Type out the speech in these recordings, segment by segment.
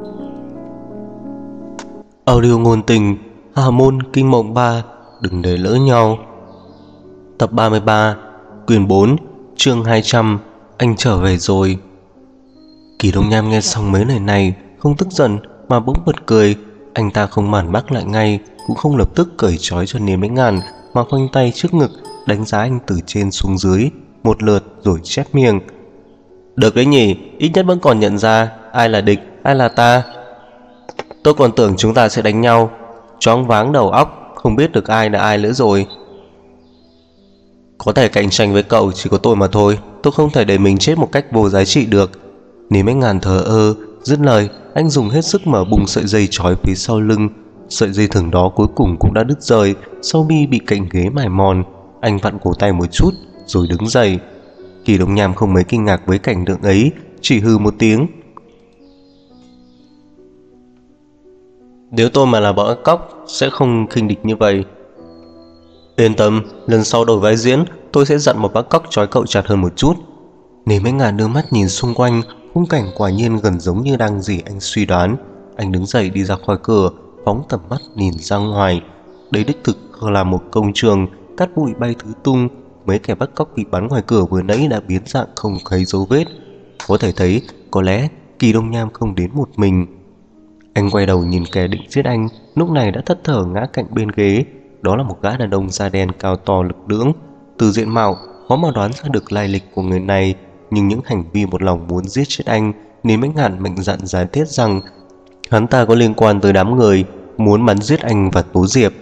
Audio ngôn tình Hà môn kinh mộng 3, đừng để lỡ nhau. Tập 33, quyển 4, chương 200, anh trở về rồi. Kỳ Đông Nham nghe xong mấy lời này không tức giận mà bỗng bật cười. Anh ta không mản bác lại ngay, cũng không lập tức cởi trói cho Niềm Bách Ngàn, mà khoanh tay trước ngực đánh giá anh từ trên xuống dưới một lượt rồi chép miệng: được đấy nhỉ, ít nhất vẫn còn nhận ra ai là địch, ai là ta. Tôi còn tưởng chúng ta sẽ đánh nhau. Choáng váng đầu óc, không biết được ai là ai nữa rồi. Có thể cạnh tranh với cậu chỉ có tôi mà thôi. Tôi không thể để mình chết một cách vô giá trị được. Niềm Bách Ngàn thờ ơ. Dứt lời, anh dùng hết sức mở bung sợi dây trói phía sau lưng. Sợi dây thừng đó cuối cùng cũng đã đứt rời. Sau mi bị cạnh ghế mài mòn. Anh vặn cổ tay một chút rồi đứng dậy. Kỳ Đông Nham không mấy kinh ngạc với cảnh tượng ấy, chỉ hừ một tiếng: nếu tôi mà là bọn ác cóc sẽ không khinh địch như vậy. Yên tâm, lần sau đổi vai diễn tôi sẽ dặn một bác cóc trói cậu chặt hơn một chút. Niềm Bách Ngàn đưa mắt nhìn xung quanh, khung cảnh quả nhiên gần giống như đang gì anh suy đoán. Anh đứng dậy đi ra khỏi cửa, phóng tầm mắt nhìn ra ngoài. Đây đích thực là một công trường, cát bụi bay tứ tung. Mấy kẻ bắt cóc bị bắn ngoài cửa vừa nãy đã biến dạng không thấy dấu vết. Có thể thấy có lẽ Kỳ Đông Nham không đến một mình. Anh quay đầu nhìn kẻ định giết anh, lúc này đã thất thở ngã cạnh bên ghế. Đó là một gã đàn ông da đen cao to lực lưỡng. Từ diện mạo khó mà đoán ra được lai lịch của người này, nhưng những hành vi một lòng muốn giết chết anh, Niềm Bách Ngàn mạnh dạn giải thích rằng hắn ta có liên quan tới đám người muốn bắn giết anh và Tố Diệp.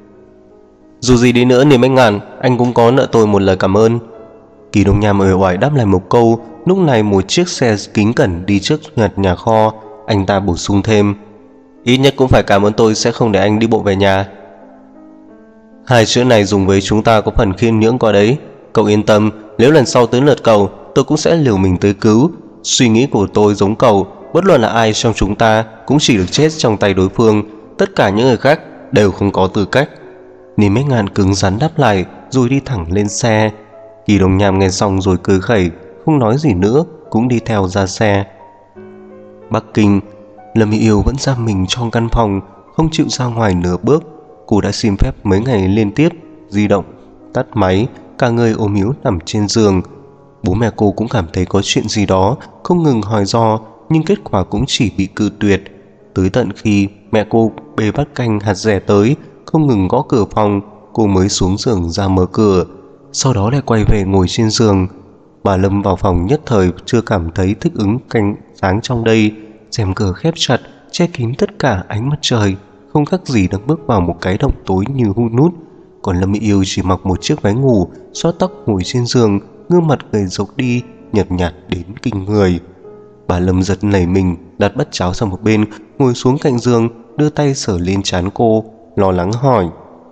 Dù gì đi nữa Niềm Bách Ngàn, anh cũng có nợ tôi một lời cảm ơn. Kỳ Đông Nham uể oải đáp lại một câu. Lúc này một chiếc xe kính cẩn đi trước nhà kho. Anh ta bổ sung thêm: ít nhất cũng phải cảm ơn tôi sẽ không để anh đi bộ về nhà. Hai chữ này dùng với chúng ta có phần khiêm nhượng quá đấy. Cậu yên tâm, nếu lần sau tới lượt cậu, tôi cũng sẽ liều mình tới cứu. Suy nghĩ của tôi giống cậu, bất luận là ai trong chúng ta cũng chỉ được chết trong tay đối phương. Tất cả những người khác đều không có tư cách. Niềm Bách Ngàn cứng rắn đáp lại rồi đi thẳng lên xe. Kỳ Đông Nham nghe xong rồi cười khẩy, không nói gì nữa, cũng đi theo ra xe. Bắc Kinh. Lâm Mỹ Yêu vẫn giam mình trong căn phòng, không chịu ra ngoài nửa bước. Cô đã xin phép mấy ngày liên tiếp, di động tắt máy, cả người ôm yếu nằm trên giường. Bố mẹ cô cũng cảm thấy có chuyện gì đó, không ngừng hỏi do, nhưng kết quả cũng chỉ bị cự tuyệt. Tới tận khi mẹ cô bê bát canh hạt dẻ tới, không ngừng gõ cửa phòng, cô mới xuống giường ra mở cửa. Sau đó lại quay về ngồi trên giường. Bà Lâm vào phòng nhất thời chưa cảm thấy thích ứng cảnh sáng trong đây. Rèm cửa khép chặt, che kín tất cả ánh mặt trời, không khác gì đang bước vào một cái động tối như hun nút. Còn Lâm Mỹ Yêu chỉ mặc một chiếc váy ngủ, xõa tóc ngồi trên giường, gương mặt gầy rộc đi, nhợt nhạt đến kinh người. Bà Lâm giật nảy mình, đặt bát cháo sang một bên, ngồi xuống cạnh giường, đưa tay sờ lên trán cô, lo lắng hỏi: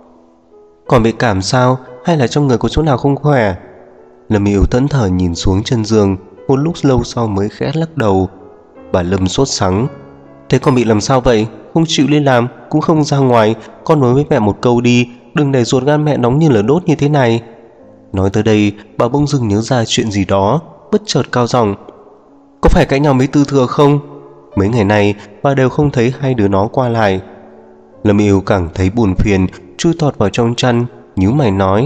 còn bị cảm sao, hay là trong người có chỗ nào không khỏe? Lâm Mỹ Yêu thẫn thờ nhìn xuống chân giường, một lúc lâu sau mới khẽ lắc đầu. Bà Lâm sốt sắng: thế con bị làm sao vậy? Không chịu đi làm, cũng không ra ngoài. Con nói với mẹ một câu đi, đừng để ruột gan mẹ nóng như lửa đốt như thế này. Nói tới đây, bà bỗng dưng nhớ ra chuyện gì đó, bất chợt cao giọng: có phải cãi nhau với Tư Thừa không? Mấy ngày nay bà đều không thấy hai đứa nó qua lại. Lâm Yêu càng thấy buồn phiền, chui tọt vào trong chăn, nhíu mày nói: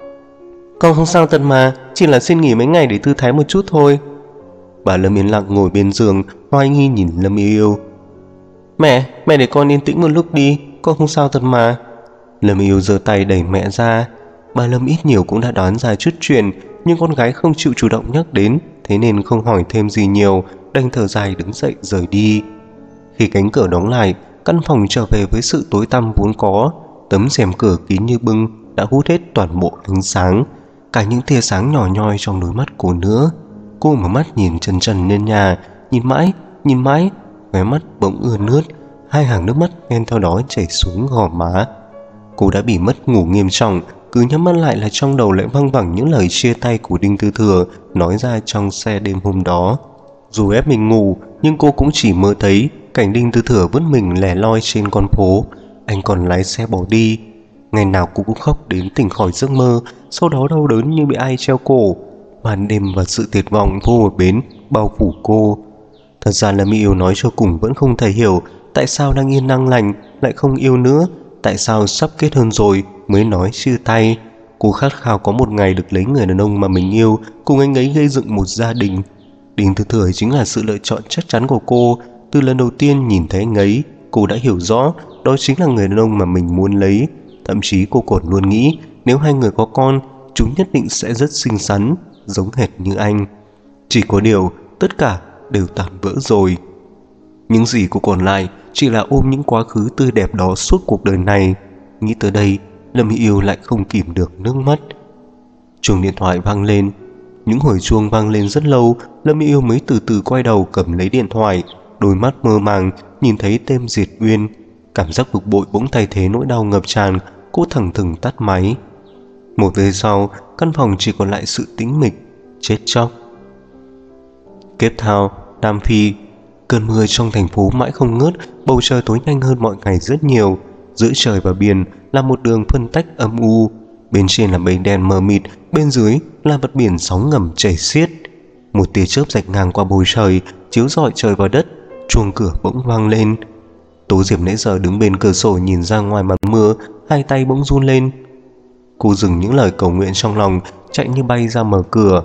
con không sao thật mà, chỉ là xin nghỉ mấy ngày để thư thái một chút thôi. Bà Lâm yên lặng ngồi bên giường, hoài nghi nhìn Lâm Yêu. Mẹ để con yên tĩnh một lúc đi, con không sao thật mà. Lâm Yêu giơ tay đẩy mẹ ra. Bà Lâm ít nhiều cũng đã đoán ra chút chuyện, nhưng con gái không chịu chủ động nhắc đến, thế nên không hỏi thêm gì nhiều, đành thở dài đứng dậy rời đi. Khi cánh cửa đóng lại, căn phòng trở về với sự tối tăm vốn có. Tấm rèm cửa kín như bưng đã hút hết toàn bộ ánh sáng, cả những tia sáng nhỏ nhoi trong đôi mắt cô nữa. Cô mở mắt nhìn trần trần lên nhà, nhìn mãi, khóe mắt bỗng ươn ướt, hai hàng nước mắt men theo đó chảy xuống gò má. Cô đã bị mất ngủ nghiêm trọng, cứ nhắm mắt lại là trong đầu lại văng vẳng những lời chia tay của Đinh Tư Thừa nói ra trong xe đêm hôm đó. Dù ép mình ngủ, nhưng cô cũng chỉ mơ thấy cảnh Đinh Tư Thừa vứt mình lẻ loi trên con phố, anh còn lái xe bỏ đi. Ngày nào cô cũng khóc đến tỉnh khỏi giấc mơ, sau đó đau đớn như bị ai treo cổ. Màn đêm và sự tuyệt vọng vô một bến bao phủ cô. Thật ra là Mỹ Yêu nói cho cùng vẫn không thể hiểu tại sao đang yên đang lành lại không yêu nữa, tại sao sắp kết hôn rồi mới nói chia tay. Cô khát khao có một ngày được lấy người đàn ông mà mình yêu, cùng anh ấy gây dựng một gia đình. Đinh Thư Thời chính là sự lựa chọn chắc chắn của cô. Từ lần đầu tiên nhìn thấy anh ấy, cô đã hiểu rõ đó chính là người đàn ông mà mình muốn lấy. Thậm chí cô còn luôn nghĩ nếu hai người có con, chúng nhất định sẽ rất xinh xắn, giống hệt như anh. Chỉ có điều tất cả đều tàn vỡ rồi. Những gì cô còn lại chỉ là ôm những quá khứ tươi đẹp đó suốt cuộc đời này. Nghĩ tới đây, Lâm Mỹ Yêu lại không kìm được nước mắt. Chuông điện thoại vang lên. Những hồi chuông vang lên rất lâu, Lâm Mỹ Yêu mới từ từ quay đầu cầm lấy điện thoại. Đôi mắt mơ màng nhìn thấy tên Diệt Uyên. Cảm giác bực bội bỗng thay thế nỗi đau ngập tràn. Cô thẳng thừng tắt máy. Một giây sau, căn phòng chỉ còn lại sự tĩnh mịch, chết chóc. Cape Town, Nam Phi. Cơn mưa trong thành phố mãi không ngớt, bầu trời tối nhanh hơn mọi ngày rất nhiều. Giữa trời và biển là một đường phân tách âm u. Bên trên là mây đen mờ mịt, bên dưới là mặt biển sóng ngầm chảy xiết. Một tia chớp rạch ngang qua bầu trời, chiếu rọi trời vào đất. Chuông cửa bỗng vang lên. Tố Diệp nãy giờ đứng bên cửa sổ nhìn ra ngoài màn mưa, hai tay bỗng run lên. Cô dừng những lời cầu nguyện trong lòng, chạy như bay ra mở cửa.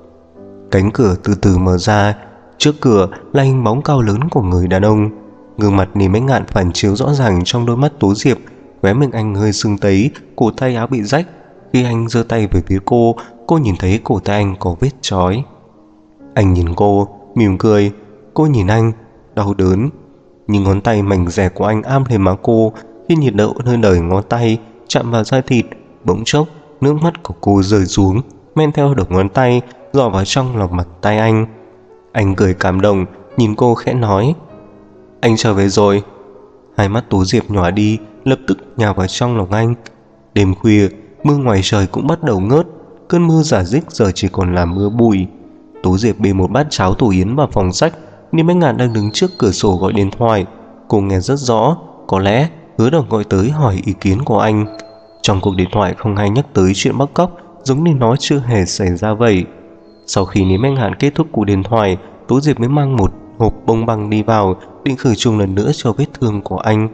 Cánh cửa từ từ mở ra. Trước cửa là hình bóng cao lớn của người đàn ông. Gương mặt Nìm Ánh Ngạn phản chiếu rõ ràng trong đôi mắt Tố Diệp. Khóe miệng anh hơi sưng tấy, cổ tay áo bị rách. Khi anh giơ tay về phía cô nhìn thấy cổ tay anh có vết chói. Anh nhìn cô, mỉm cười. Cô nhìn anh, đau đớn. Nhưng ngón tay mảnh dẻ của anh áp lên má cô. Khi nhiệt độ hơi đời ngón tay chạm vào da thịt, bỗng chốc nước mắt của cô rơi xuống, men theo đầu ngón tay dò vào trong lòng bàn tay anh. Anh cười cảm động, nhìn cô khẽ nói: "Anh trở về rồi." Hai mắt Tố Diệp nhòa đi, lập tức nhào vào trong lòng anh. Đêm khuya, mưa ngoài trời cũng bắt đầu ngớt. Cơn mưa rả rích giờ chỉ còn là mưa bụi. Tố Diệp bê một bát cháo tổ yến vào phòng sách. Niêm Ánh Ngạn đang đứng trước cửa sổ gọi điện thoại. Cô nghe rất rõ, có lẽ Hứa Đồng gọi tới hỏi ý kiến của anh. Trong cuộc điện thoại không ai nhắc tới chuyện bắt cóc, giống như nó chưa hề xảy ra vậy. Sau khi Niêm Ánh Ngạn kết thúc cuộc điện thoại, Tố Diệp mới mang một hộp bông băng đi vào, định khử trùng lần nữa cho vết thương của anh.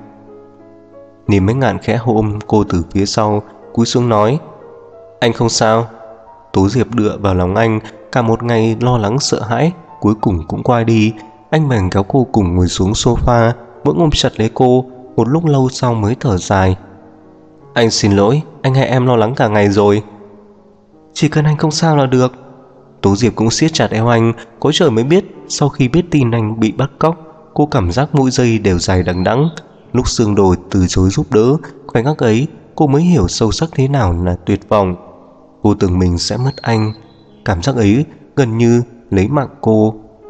Niêm Ánh Ngạn khẽ ôm cô từ phía sau, cúi xuống nói: "Anh không sao." Tố Diệp dựa vào lòng anh. Cả một ngày lo lắng sợ hãi cuối cùng cũng qua đi. Anh bèn kéo cô cùng ngồi xuống sofa, vẫn ôm chặt lấy cô. Một lúc lâu sau mới thở dài: "Anh xin lỗi, anh hay em lo lắng cả ngày rồi." "Chỉ cần anh không sao là được." Tố Diệp cũng siết chặt eo anh. Có trời mới biết, sau khi biết tin anh bị bắt cóc, cô cảm giác mỗi giây đều dài đằng đẵng. Lúc Sương Đồ từ chối giúp đỡ, khoảnh khắc ấy cô mới hiểu sâu sắc thế nào là tuyệt vọng. Cô tưởng mình sẽ mất anh. Cảm giác ấy gần như lấy mạng cô.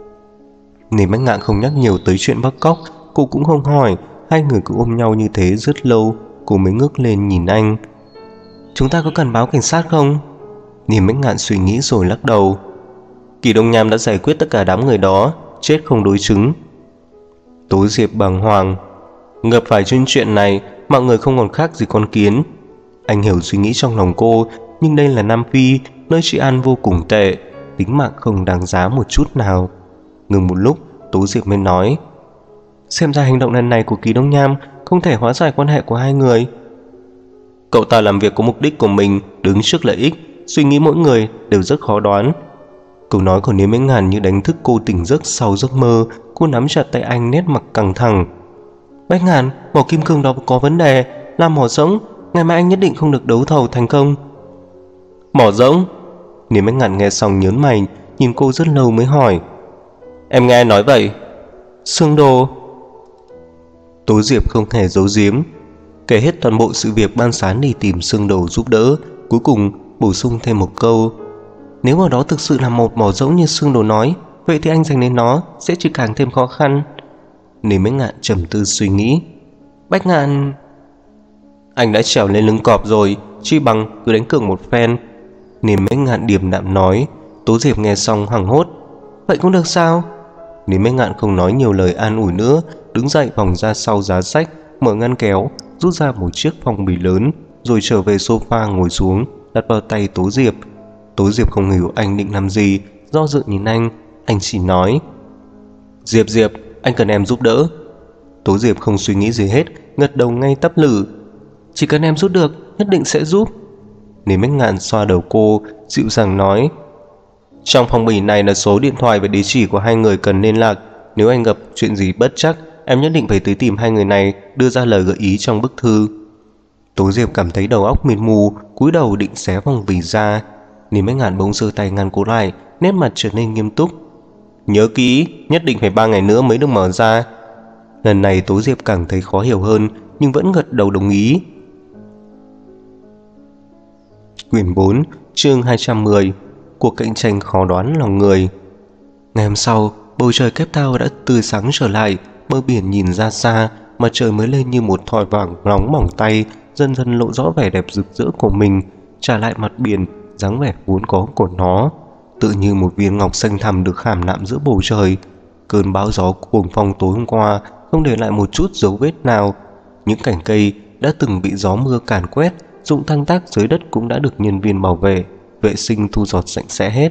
Niềm Ánh Ngạn không nhắc nhiều tới chuyện bắt cóc, cô cũng không hỏi. Hai người cứ ôm nhau như thế rất lâu. Cô mới ngước lên nhìn anh: "Chúng ta có cần báo cảnh sát không?" Niềm Ánh Ngạn suy nghĩ rồi lắc đầu: "Kỳ Đông Nham đã giải quyết tất cả đám người đó, chết không đối chứng." Tố Diệp bàng hoàng: "Gặp phải chuyện này, mọi người không còn khác gì con kiến." Anh hiểu suy nghĩ trong lòng cô, nhưng đây là Nam Phi, nơi trị an vô cùng tệ, tính mạng không đáng giá một chút nào. Ngừng một lúc, Tố Diệp mới nói: "Xem ra hành động lần này của Kỳ Đông Nham không thể hóa giải quan hệ của hai người. Cậu ta làm việc có mục đích của mình, đứng trước lợi ích, suy nghĩ mỗi người đều rất khó đoán." Câu nói của Niêm Ánh Ngạn như đánh thức cô tỉnh giấc sau giấc mơ. Cô nắm chặt tay anh, nét mặt căng thẳng: "Bách Ngạn, mỏ kim cương đó có vấn đề, làm mỏ rỗng, ngày mai anh nhất định không được đấu thầu thành công." "Mỏ rỗng?" Niêm Ánh Ngạn nghe xong nhớn mày, nhìn cô rất lâu mới hỏi: "Em nghe nói vậy?" "Sương Đồ." Tố Diệp không hề giấu giếm, kể hết toàn bộ sự việc ban sáng đi tìm Sương Đồ giúp đỡ. Cuối cùng bổ sung thêm một câu: "Nếu ở đó thực sự là một mỏ rỗng như Sương Đồ nói, vậy thì anh giành lấy nó sẽ chỉ càng thêm khó khăn." Niềm Ánh Ngạn trầm tư suy nghĩ: "Bách Ngạn, anh đã trèo lên lưng cọp rồi, chi bằng cứ đánh cược một phen." Niềm Ánh Ngạn điềm đạm nói. Tố Diệp nghe xong hoảng hốt: "Vậy cũng được sao?" Niềm Ánh Ngạn không nói nhiều lời an ủi nữa, đứng dậy vòng ra sau giá sách, mở ngăn kéo, rút ra một chiếc phong bì lớn, rồi trở về sofa ngồi xuống, đặt vào tay Tố Diệp. Tố Diệp không hiểu anh định làm gì, do dự nhìn anh chỉ nói: Diệp Diệp, anh cần em giúp đỡ. Tố Diệp không suy nghĩ gì hết, gật đầu ngay tắp lử. Chỉ cần em giúp được, nhất định sẽ giúp. Lý Bách Ngạn xoa đầu cô, dịu dàng nói. Trong phong bì này là số điện thoại và địa chỉ của hai người cần liên lạc. Nếu anh gặp chuyện gì bất trắc, em nhất định phải tới tìm hai người này, đưa ra lời gợi ý trong bức thư. Tố Diệp cảm thấy đầu óc mịt mù, cúi đầu định xé phong bì ra. Lý Bách Ngạn bỗng giơ tay ngăn cô lại, nét mặt trở nên nghiêm túc. Nhớ kỹ, nhất định phải 3 ngày nữa mới được mở ra. Lần này Tố Diệp càng thấy khó hiểu hơn, nhưng vẫn gật đầu đồng ý. Quyển 4, chương 210. Cuộc cạnh tranh khó đoán lòng người. Ngày hôm sau, bầu trời Cape Town đã tươi sáng trở lại. Bờ biển nhìn ra xa, mặt trời mới lên như một thỏi vàng nóng bỏng tay, dần dần lộ rõ vẻ đẹp rực rỡ của mình, trả lại mặt biển dáng vẻ vốn có của nó, tự như một viên ngọc xanh thẳm được khảm nạm giữa bầu trời. Cơn bão gió cuồng phong tối hôm qua không để lại một chút dấu vết nào. Những cành cây đã từng bị gió mưa càn quét, dụng thăng tác dưới đất cũng đã được nhân viên bảo vệ vệ sinh thu dọn sạch sẽ hết.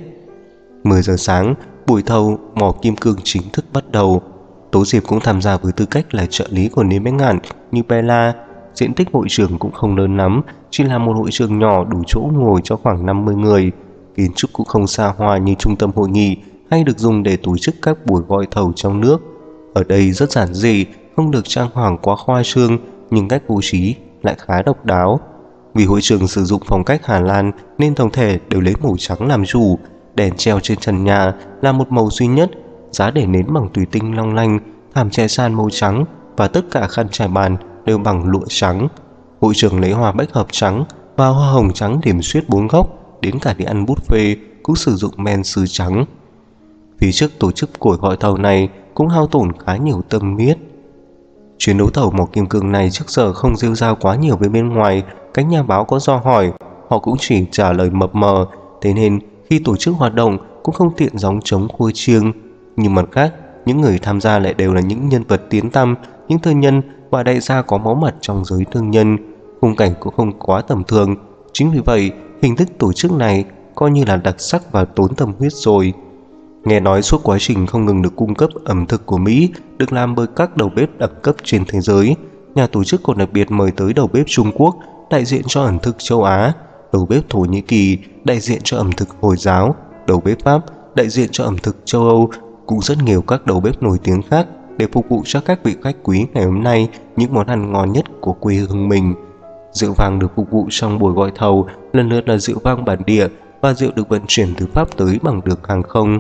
10 giờ sáng, buổi thầu mỏ kim cương chính thức bắt đầu. Tố Diệp cũng tham gia với tư cách là trợ lý của Lý Bách Ngạn như Bella. Diện tích hội trường cũng không lớn lắm, chỉ là một hội trường nhỏ đủ chỗ ngồi cho khoảng 50 người. Kiến trúc cũng không xa hoa như trung tâm hội nghị hay được dùng để tổ chức các buổi gọi thầu trong nước. Ở đây rất giản dị, không được trang hoàng quá khoa trương, nhưng cách bố trí lại khá độc đáo. Vì hội trường sử dụng phong cách Hà Lan nên tổng thể đều lấy màu trắng làm chủ. Đèn treo trên trần nhà là một màu duy nhất, giá để nến bằng thủy tinh long lanh, thảm trải sàn màu trắng và tất cả khăn trải bàn đều bằng lụa trắng. Hội trường lấy hoa bách hợp trắng và hoa hồng trắng điểm xuyết 4 góc, đến cả đi ăn buffet cũng sử dụng men sứ trắng. Phía trước tổ chức cuộc gọi thầu này cũng hao tổn khá nhiều tâm huyết. Chuyến đấu thầu mỏ kim cương này trước giờ không rêu rao quá nhiều với bên ngoài. Các nhà báo có do hỏi, họ cũng chỉ trả lời mập mờ, thế nên khi tổ chức hoạt động cũng không tiện gióng trống khua chiêng. Nhưng mặt khác, những người tham gia lại đều là những nhân vật tiếng tăm, những thương nhân và đại gia có máu mặt trong giới thương nhân. Khung cảnh cũng không quá tầm thường, chính vì vậy hình thức tổ chức này coi như là đặc sắc và tốn tâm huyết rồi. Nghe nói suốt quá trình không ngừng được cung cấp ẩm thực của Mỹ được làm bởi các đầu bếp đẳng cấp trên thế giới. Nhà tổ chức còn đặc biệt mời tới đầu bếp Trung Quốc đại diện cho ẩm thực châu Á, đầu bếp Thổ Nhĩ Kỳ đại diện cho ẩm thực Hồi giáo, đầu bếp Pháp đại diện cho ẩm thực châu Âu, cũng rất nhiều các đầu bếp nổi tiếng khác để phục vụ cho các vị khách quý ngày hôm nay những món ăn ngon nhất của quê hương mình. Rượu vang được phục vụ trong buổi gọi thầu lần lượt là rượu vang bản địa và rượu được vận chuyển từ Pháp tới bằng đường hàng không.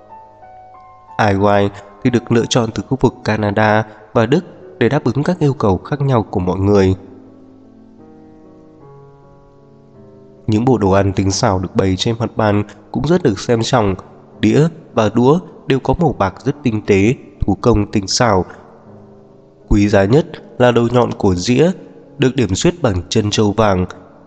Ai Wine thì được lựa chọn từ khu vực Canada và Đức để đáp ứng các yêu cầu khác nhau của mọi người. Những bộ đồ ăn tinh xảo được bày trên mặt bàn cũng rất được xem trọng. Đĩa và đũa đều có màu bạc rất tinh tế, thủ công tinh xảo. Quý giá nhất là đầu nhọn của dĩa, được điểm xuyết bằng chân trâu vàng.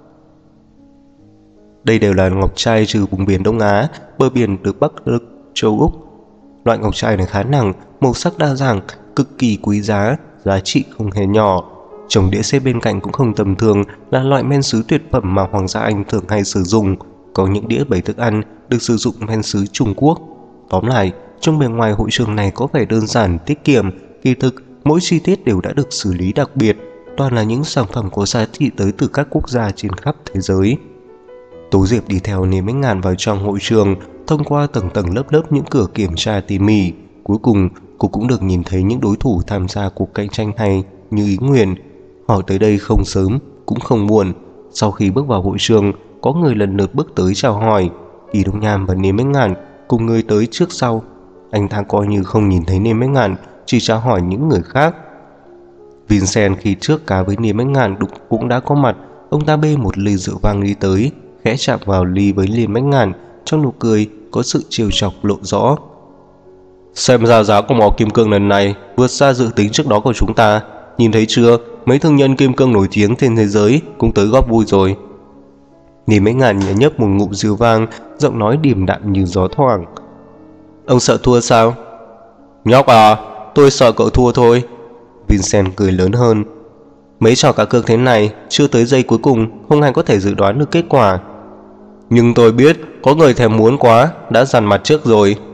Đây đều là ngọc trai trừ vùng biển Đông Á, bờ biển được Bắc Lực, châu Úc. Loại ngọc trai này khá nặng, màu sắc đa dạng, cực kỳ quý giá, giá trị không hề nhỏ. Chồng đĩa xếp bên cạnh cũng không tầm thường, là loại men sứ tuyệt phẩm mà Hoàng gia Anh thường hay sử dụng. Có những đĩa bày thức ăn được sử dụng men sứ Trung Quốc. Tóm lại, trong bề ngoài hội trường này có vẻ đơn giản, tiết kiệm, kỳ thực mỗi chi tiết đều đã được xử lý đặc biệt, toàn là những sản phẩm có giá trị tới từ các quốc gia trên khắp thế giới. Tố Diệp đi theo Lý Bách Ngạn vào trong hội trường, thông qua tầng tầng lớp lớp những cửa kiểm tra tỉ mỉ. Cuối cùng, cô cũng được nhìn thấy những đối thủ tham gia cuộc cạnh tranh này như ý nguyện. Họ tới đây không sớm, cũng không muộn. Sau khi bước vào hội trường, có người lần lượt bước tới chào hỏi. Kỳ Đông Nham và Lý Bách Ngạn cùng người tới trước sau. Anh ta coi như không nhìn thấy Lý Bách Ngạn, chỉ chào hỏi những người khác. Vincent khi trước cá với Lý Bách Ngạn cũng đã có mặt. Ông ta bê một ly rượu vang đi tới, khẽ chạm vào ly với Lý Bách Ngạn, trong nụ cười có sự trêu chọc lộ rõ. Xem ra giá của mỏ kim cương lần này vượt xa dự tính trước đó của chúng ta. Nhìn thấy chưa, mấy thương nhân kim cương nổi tiếng trên thế giới cũng tới góp vui rồi. Lý Bách Ngạn nhấp một ngụm rượu vang, giọng nói điềm đạm như gió thoảng. Ông sợ thua sao? Nhóc à, tôi sợ cậu thua thôi. Vincent cười lớn hơn. Mấy trò cá cược thế này chưa tới giây cuối cùng không ai có thể dự đoán được kết quả. Nhưng tôi biết có người thèm muốn quá đã dằn mặt trước rồi.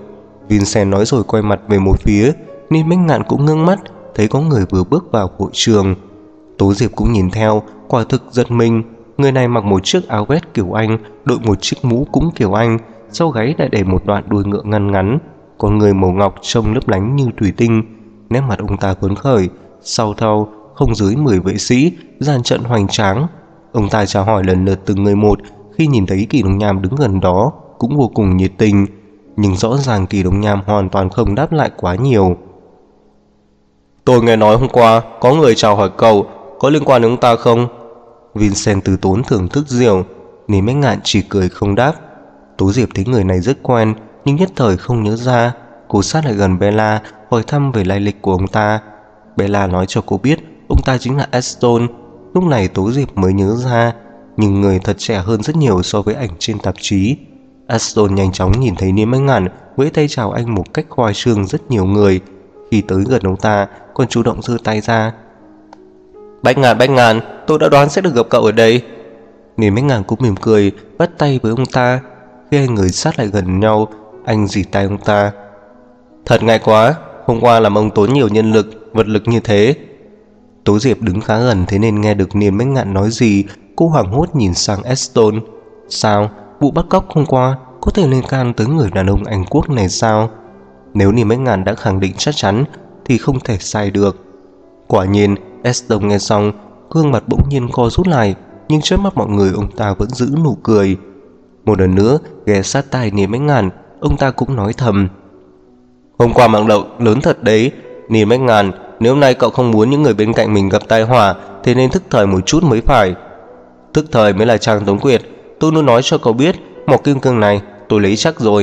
Vincent nói rồi quay mặt về một phía, nên Bách Ngạn cũng ngưng mắt, thấy có người vừa bước vào hội trường. Tố Diệp cũng nhìn theo, quả thực giật mình. Người này mặc một chiếc áo vest kiểu Anh, đội một chiếc mũ cũng kiểu Anh, sau gáy lại để một đoạn đuôi ngựa ngăn ngắn, con người màu ngọc trông lấp lánh như thủy tinh. Nét mặt ông ta phấn khởi, sau thau không dưới 10 vệ sĩ, dàn trận hoành tráng. Ông ta chào hỏi lần lượt từng người một. Khi nhìn thấy Kỳ Đông Nham đứng gần đó cũng vô cùng nhiệt tình, nhưng rõ ràng Kỳ Đông Nham hoàn toàn không đáp lại quá nhiều. Tôi nghe nói hôm qua có người chào hỏi cậu, có liên quan đến ông ta không? Vincent từ tốn thưởng thức rượu, nên Bách Ngạn chỉ cười không đáp. Tố Diệp thấy người này rất quen, nhưng nhất thời không nhớ ra. Cô sát lại gần Bella, hỏi thăm về lai lịch của ông ta. Bella nói cho cô biết ông ta chính là Aston. Lúc này Tố Diệp mới nhớ ra, nhưng người thật trẻ hơn rất nhiều so với ảnh trên tạp chí. Aston nhanh chóng nhìn thấy Niêm Bách Ngạn, vẫy tay chào anh một cách khoa trương rất nhiều người. Khi tới gần ông ta, còn chủ động giơ tay ra. Bách Ngạn, tôi đã đoán sẽ được gặp cậu ở đây. Niêm Bách Ngạn cũng mỉm cười, bắt tay với ông ta. Khi hai người sát lại gần nhau, anh dì tay ông ta. Thật ngại quá, hôm qua làm ông tốn nhiều nhân lực, vật lực như thế. Tố Diệp đứng khá gần, thế nên nghe được Niêm Bách Ngạn nói gì. Cô hoảng hốt nhìn sang Aston. Sao, vụ bắt cóc hôm qua có thể liên can tới người đàn ông Anh Quốc này sao? Nếu Niêm Bách Ngạn đã khẳng định chắc chắn thì không thể sai được. Quả nhiên, Aston nghe xong, gương mặt bỗng nhiên co rút lại, nhưng trước mắt mọi người ông ta vẫn giữ nụ cười. Một lần nữa ghé sát tai Niêm Bách Ngạn, ông ta cũng nói thầm. Hôm qua mạng lậu lớn thật đấy, Niêm Bách Ngạn, nếu hôm nay cậu không muốn những người bên cạnh mình gặp tai họa thì nên thức thời một chút mới phải. Thức thời mới là Trang Tống Quyệt, tôi luôn nói cho cậu biết, mỏ kim cương này tôi lấy chắc rồi.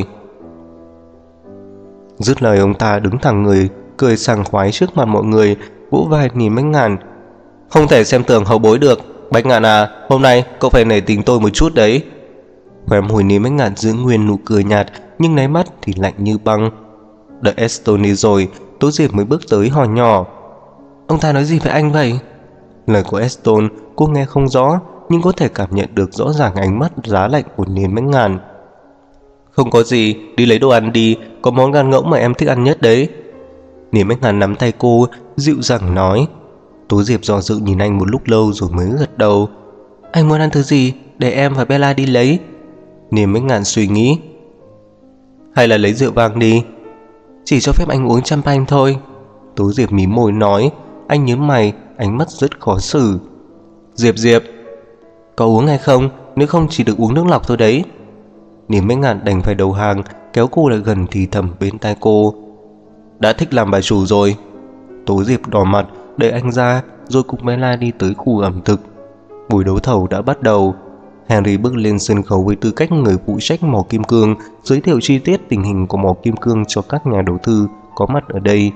Dứt lời ông ta đứng thẳng người, cười sảng khoái trước mặt mọi người, vỗ vai Niêm Bách Ngạn. Không thể xem thường hậu bối được, Bách Ngạn à, hôm nay cậu phải nể tình tôi một chút đấy. Khóe môi Niêm Bách Ngạn giữ nguyên nụ cười nhạt, nhưng đáy mắt thì lạnh như băng. Đợi Aston đi rồi, Tố Diệp mới bước tới hỏi nhỏ. Ông ta nói gì với anh vậy? Lời của Aston cô nghe không rõ, nhưng có thể cảm nhận được rõ ràng ánh mắt giá lạnh của Niêm Bách Ngạn. Không có gì, đi lấy đồ ăn đi, có món gan ngỗng mà em thích ăn nhất đấy. Niêm Bách Ngạn nắm tay cô, dịu dàng nói. Tố Diệp do dự nhìn anh một lúc lâu rồi mới gật đầu. Anh muốn ăn thứ gì, để em và Bella đi lấy. Niêm Bách Ngạn suy nghĩ. Hay là lấy rượu vang đi. Chỉ cho phép anh uống champagne thôi. Tố Diệp mím môi nói. Anh nhướng mày, ánh mắt rất khó xử. Diệp, có uống hay không? Nếu không chỉ được uống nước lọc thôi đấy. Niêm Bách Ngạn đành phải đầu hàng, kéo cô lại gần thì thầm bên tai cô. Đã thích làm bà chủ rồi. Tố Diệp đỏ mặt, đẩy anh ra, rồi cùng Bella đi tới khu ẩm thực. Buổi đấu thầu đã bắt đầu. Henry bước lên sân khấu với tư cách người phụ trách mỏ kim cương, giới thiệu chi tiết tình hình của mỏ kim cương cho các nhà đầu tư có mặt ở đây.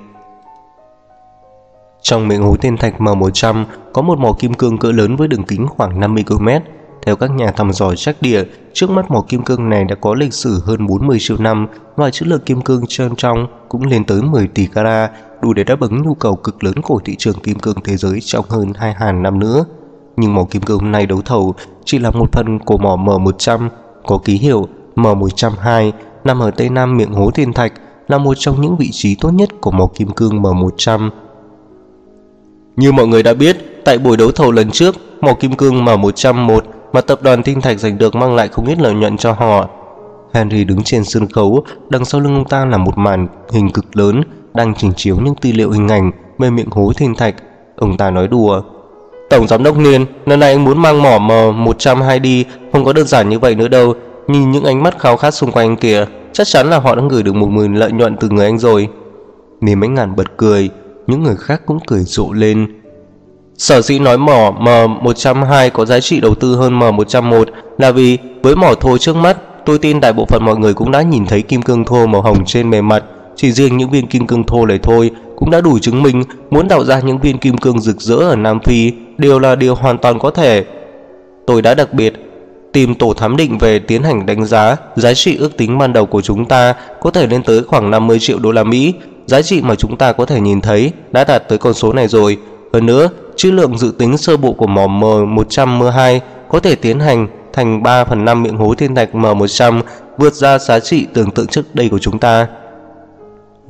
Trong miệng hố thiên thạch M100 có một mỏ kim cương cỡ lớn với đường kính khoảng 50 km. Theo các nhà thăm dò trắc địa, trước mắt mỏ kim cương này đã có lịch sử hơn 40 triệu năm và trữ lượng kim cương trơn trong cũng lên tới 10 tỷ carat, đủ để đáp ứng nhu cầu cực lớn của thị trường kim cương thế giới trong hơn 2.000 năm nữa. Nhưng mỏ kim cương này đấu thầu chỉ là một phần của mỏ M100, có ký hiệu M102, nằm ở tây nam miệng hố thiên thạch, là một trong những vị trí tốt nhất của mỏ kim cương M100. Như mọi người đã biết, tại buổi đấu thầu lần trước, mỏ kim cương M101 mà tập đoàn Thiên Thạch giành được mang lại không ít lợi nhuận cho họ. Henry đứng trên sân khấu, đằng sau lưng ông ta là một màn hình cực lớn đang trình chiếu những tư liệu hình ảnh về miệng hố Thiên Thạch. Ông ta nói đùa. Tổng giám đốc Niên, lần này anh muốn mang mỏ M102 đi, không có đơn giản như vậy nữa đâu. Nhìn những ánh mắt khao khát xung quanh kìa, chắc chắn là họ đã gửi được 10.000 lợi nhuận từ người anh rồi. Niêm Bách Ngạn bật cười, những người khác cũng cười rộ lên. Sở dĩ nói mỏ M102 có giá trị đầu tư hơn M101 là vì với mỏ thô trước mắt, tôi tin đại bộ phận mọi người cũng đã nhìn thấy kim cương thô màu hồng trên bề mặt. Chỉ riêng những viên kim cương thô này thôi cũng đã đủ chứng minh muốn tạo ra những viên kim cương rực rỡ ở Nam Phi là điều hoàn toàn có thể. Tôi đã đặc biệt tìm tổ thám định về tiến hành đánh giá giá trị ước tính ban đầu của chúng ta có thể lên tới khoảng 50 triệu đô la Mỹ. Giá trị mà chúng ta có thể nhìn thấy đã đạt tới con số này rồi. Hơn nữa, trữ lượng dự tính sơ bộ của mỏ M100M2 có thể tiến hành thành 3/5 miệng hố thiên thạch M100, vượt ra giá trị tưởng tượng trước đây của chúng ta.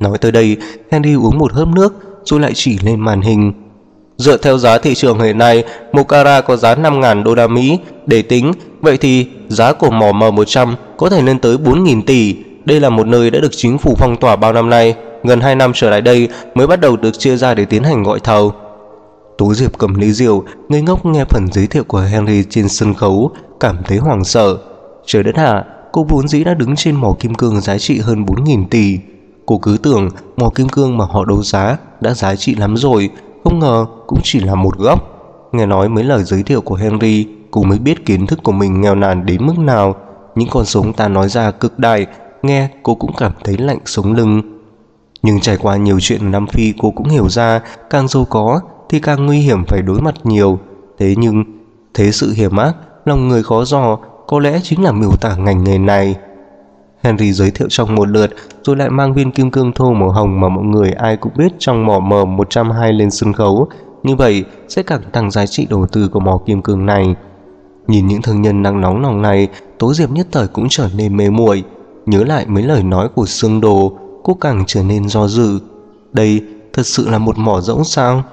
Nói tới đây, Henry uống một hớp nước rồi lại chỉ lên màn hình. Dựa theo giá thị trường hiện nay, một carat có giá 5.000 đô la Mỹ để tính, vậy thì giá của mỏ M100 có thể lên tới 4.000 tỷ. Đây là một nơi đã được chính phủ phong tỏa bao năm nay, gần 2 năm trở lại đây mới bắt đầu được chia ra để tiến hành gọi thầu. Tố Diệp cầm ly rượu, ngây ngốc nghe phần giới thiệu của Henry trên sân khấu, cảm thấy hoảng sợ. Trời đất hạ, cô vốn dĩ đã đứng trên mỏ kim cương giá trị hơn 4.000 tỷ. Cô cứ tưởng mỏ kim cương mà họ đấu giá đã giá trị lắm rồi, không ngờ cũng chỉ là một góc. Nghe nói mấy lời giới thiệu của Henry, cô mới biết kiến thức của mình nghèo nàn đến mức nào. Những con số ta nói ra cực đại, nghe cô cũng cảm thấy lạnh sống lưng. Nhưng trải qua nhiều chuyện ở Nam Phi, cô cũng hiểu ra càng giàu có thì càng nguy hiểm phải đối mặt nhiều. Thế nhưng thế sự hiểm ác, lòng người khó dò, có lẽ chính là miêu tả ngành nghề này. Henry giới thiệu trong một lượt rồi lại mang viên kim cương thô màu hồng mà mọi người ai cũng biết trong mỏ M102 lên sân khấu. Như vậy sẽ càng tăng giá trị đầu tư của mỏ kim cương này. Nhìn những thương nhân đang nóng lòng này, Tố Diệp nhất thời cũng trở nên mê muội. Nhớ lại mấy lời nói của Sương Đồ, cô càng trở nên do dự. Đây thật sự là một mỏ rỗng sao?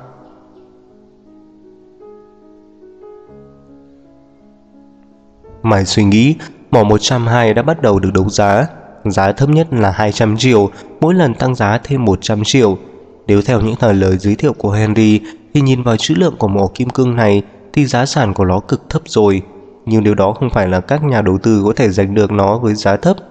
Mãi suy nghĩ, mỏ 102 đã bắt đầu được đấu giá. Giá thấp nhất là 200 triệu, mỗi lần tăng giá thêm 100 triệu. Nếu theo những lời giới thiệu của Henry thì nhìn vào trữ lượng của mỏ kim cương này thì giá sản của nó cực thấp rồi. Nhưng điều đó không phải là các nhà đầu tư có thể giành được nó với giá thấp.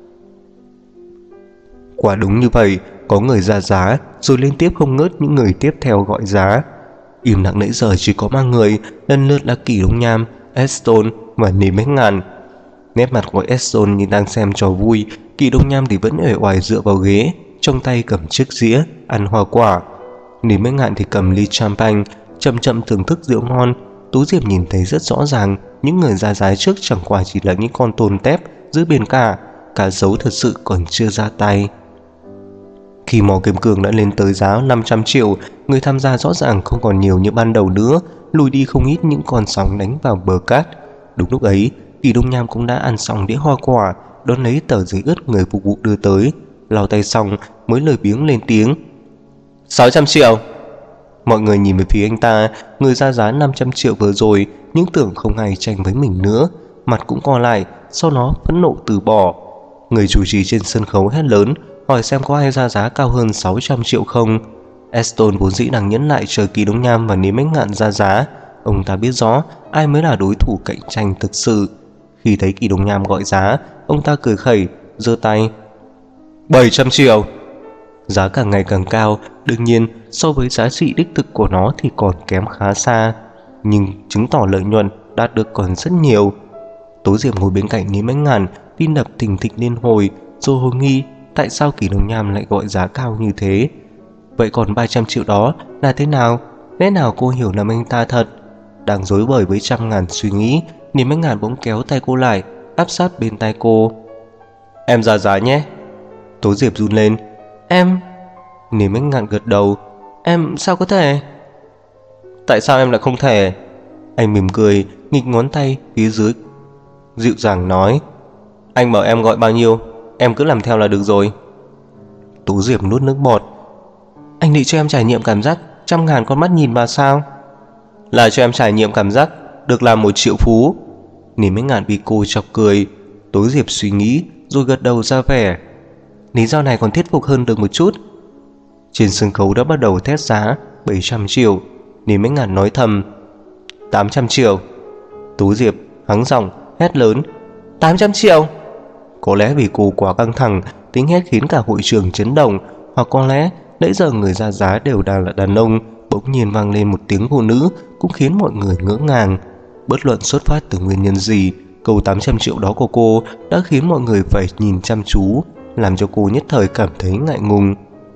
Quả đúng như vậy, có người ra giá rồi liên tiếp không ngớt những người tiếp theo gọi giá. Im lặng nãy giờ chỉ có 3 người, lần lượt là Kỷ Đông Nham, Eston và Nỉ Mấy Ngàn. Nét mặt của Eston như đang xem trò vui, Kỷ Đông Nham thì vẫn uể oải dựa vào ghế, trong tay cầm chiếc dĩa ăn hoa quả. Nỉ Mấy Ngạn thì cầm ly champagne, chậm chậm thưởng thức rượu ngon. Tú Diệp nhìn thấy rất rõ ràng những người ra giá trước chẳng qua chỉ là những con tôm tép dưới biển cả dấu thật sự còn chưa ra tay. Khi mỏ kim cương đã lên tới giá 500 triệu, người tham gia rõ ràng không còn nhiều như ban đầu nữa, lùi đi không ít những con sóng đánh vào bờ cát. Đúng lúc ấy, Kỷ Đông Nham cũng đã ăn xong đĩa hoa quả, đón lấy tờ giấy ướt người phục vụ đưa tới, lau tay xong mới lười biếng lên tiếng. 600 triệu. Mọi người nhìn về phía anh ta, người ra giá 500 triệu vừa rồi, những tưởng không ai tranh với mình nữa, mặt cũng co lại, sau đó phẫn nộ từ bỏ. Người chủ trì trên sân khấu hét lớn, hỏi xem có ai ra giá cao hơn 600 triệu không. Eston vốn dĩ đang nhẫn lại chờ Kỷ Đông Nham và Nỉ Mấy Ngạn ra giá. Ông ta biết rõ ai mới là đối thủ cạnh tranh thực sự. Khi thấy Kỷ Đông Nham gọi giá, ông ta cười khẩy, giơ tay. 700 triệu. Giá càng ngày càng cao, đương nhiên so với giá trị đích thực của nó thì còn kém khá xa, nhưng chứng tỏ lợi nhuận đạt được còn rất nhiều. Tố Diệp ngồi bên cạnh Nỉ Mấy Ngạn, tim đập thình thịch liên hồi, rồi hồ nghi tại sao Kỷ Đông Nham lại gọi giá cao như thế. Vậy còn 300 triệu đó là thế nào? Lẽ nào cô hiểu lầm anh ta thật? Đang rối bời với trăm ngàn suy nghĩ, Nỉ Mấy Ngạn bỗng kéo tay cô lại, áp sát bên tai cô. Em ra giá nhé. Tố Diệp run lên. Em... Nỉ Mấy Ngạn gật đầu. Em sao có thể? Tại sao em lại không thể? Anh mỉm cười, nghịch ngón tay phía dưới, dịu dàng nói. Anh bảo em gọi bao nhiêu, em cứ làm theo là được rồi. Tố Diệp nuốt nước bọt. Anh định cho em trải nghiệm cảm giác 100.000 con mắt nhìn vào sao? Là cho em trải nghiệm cảm giác được làm 1 triệu phú. Nỉ Mấy Ngạn bị cô chọc cười. Tố Diệp suy nghĩ rồi gật đầu ra vẻ. Lý do này còn thuyết phục hơn được một chút. Trên sân khấu đã bắt đầu thét giá 700 triệu. Nỉ Mấy Ngạn nói thầm 800 triệu. Tố Diệp hắng giọng hét lớn 800 triệu. Có lẽ vì cô quá căng thẳng, tiếng hét khiến cả hội trường chấn động, hoặc có lẽ nãy giờ người ra giá đều đang là đàn ông, bỗng nhiên vang lên một tiếng phụ nữ cũng khiến mọi người ngỡ ngàng. Bất luận xuất phát từ nguyên nhân gì, câu 800 triệu đó của cô đã khiến mọi người phải nhìn chăm chú, làm cho cô nhất thời cảm thấy ngại ngùng.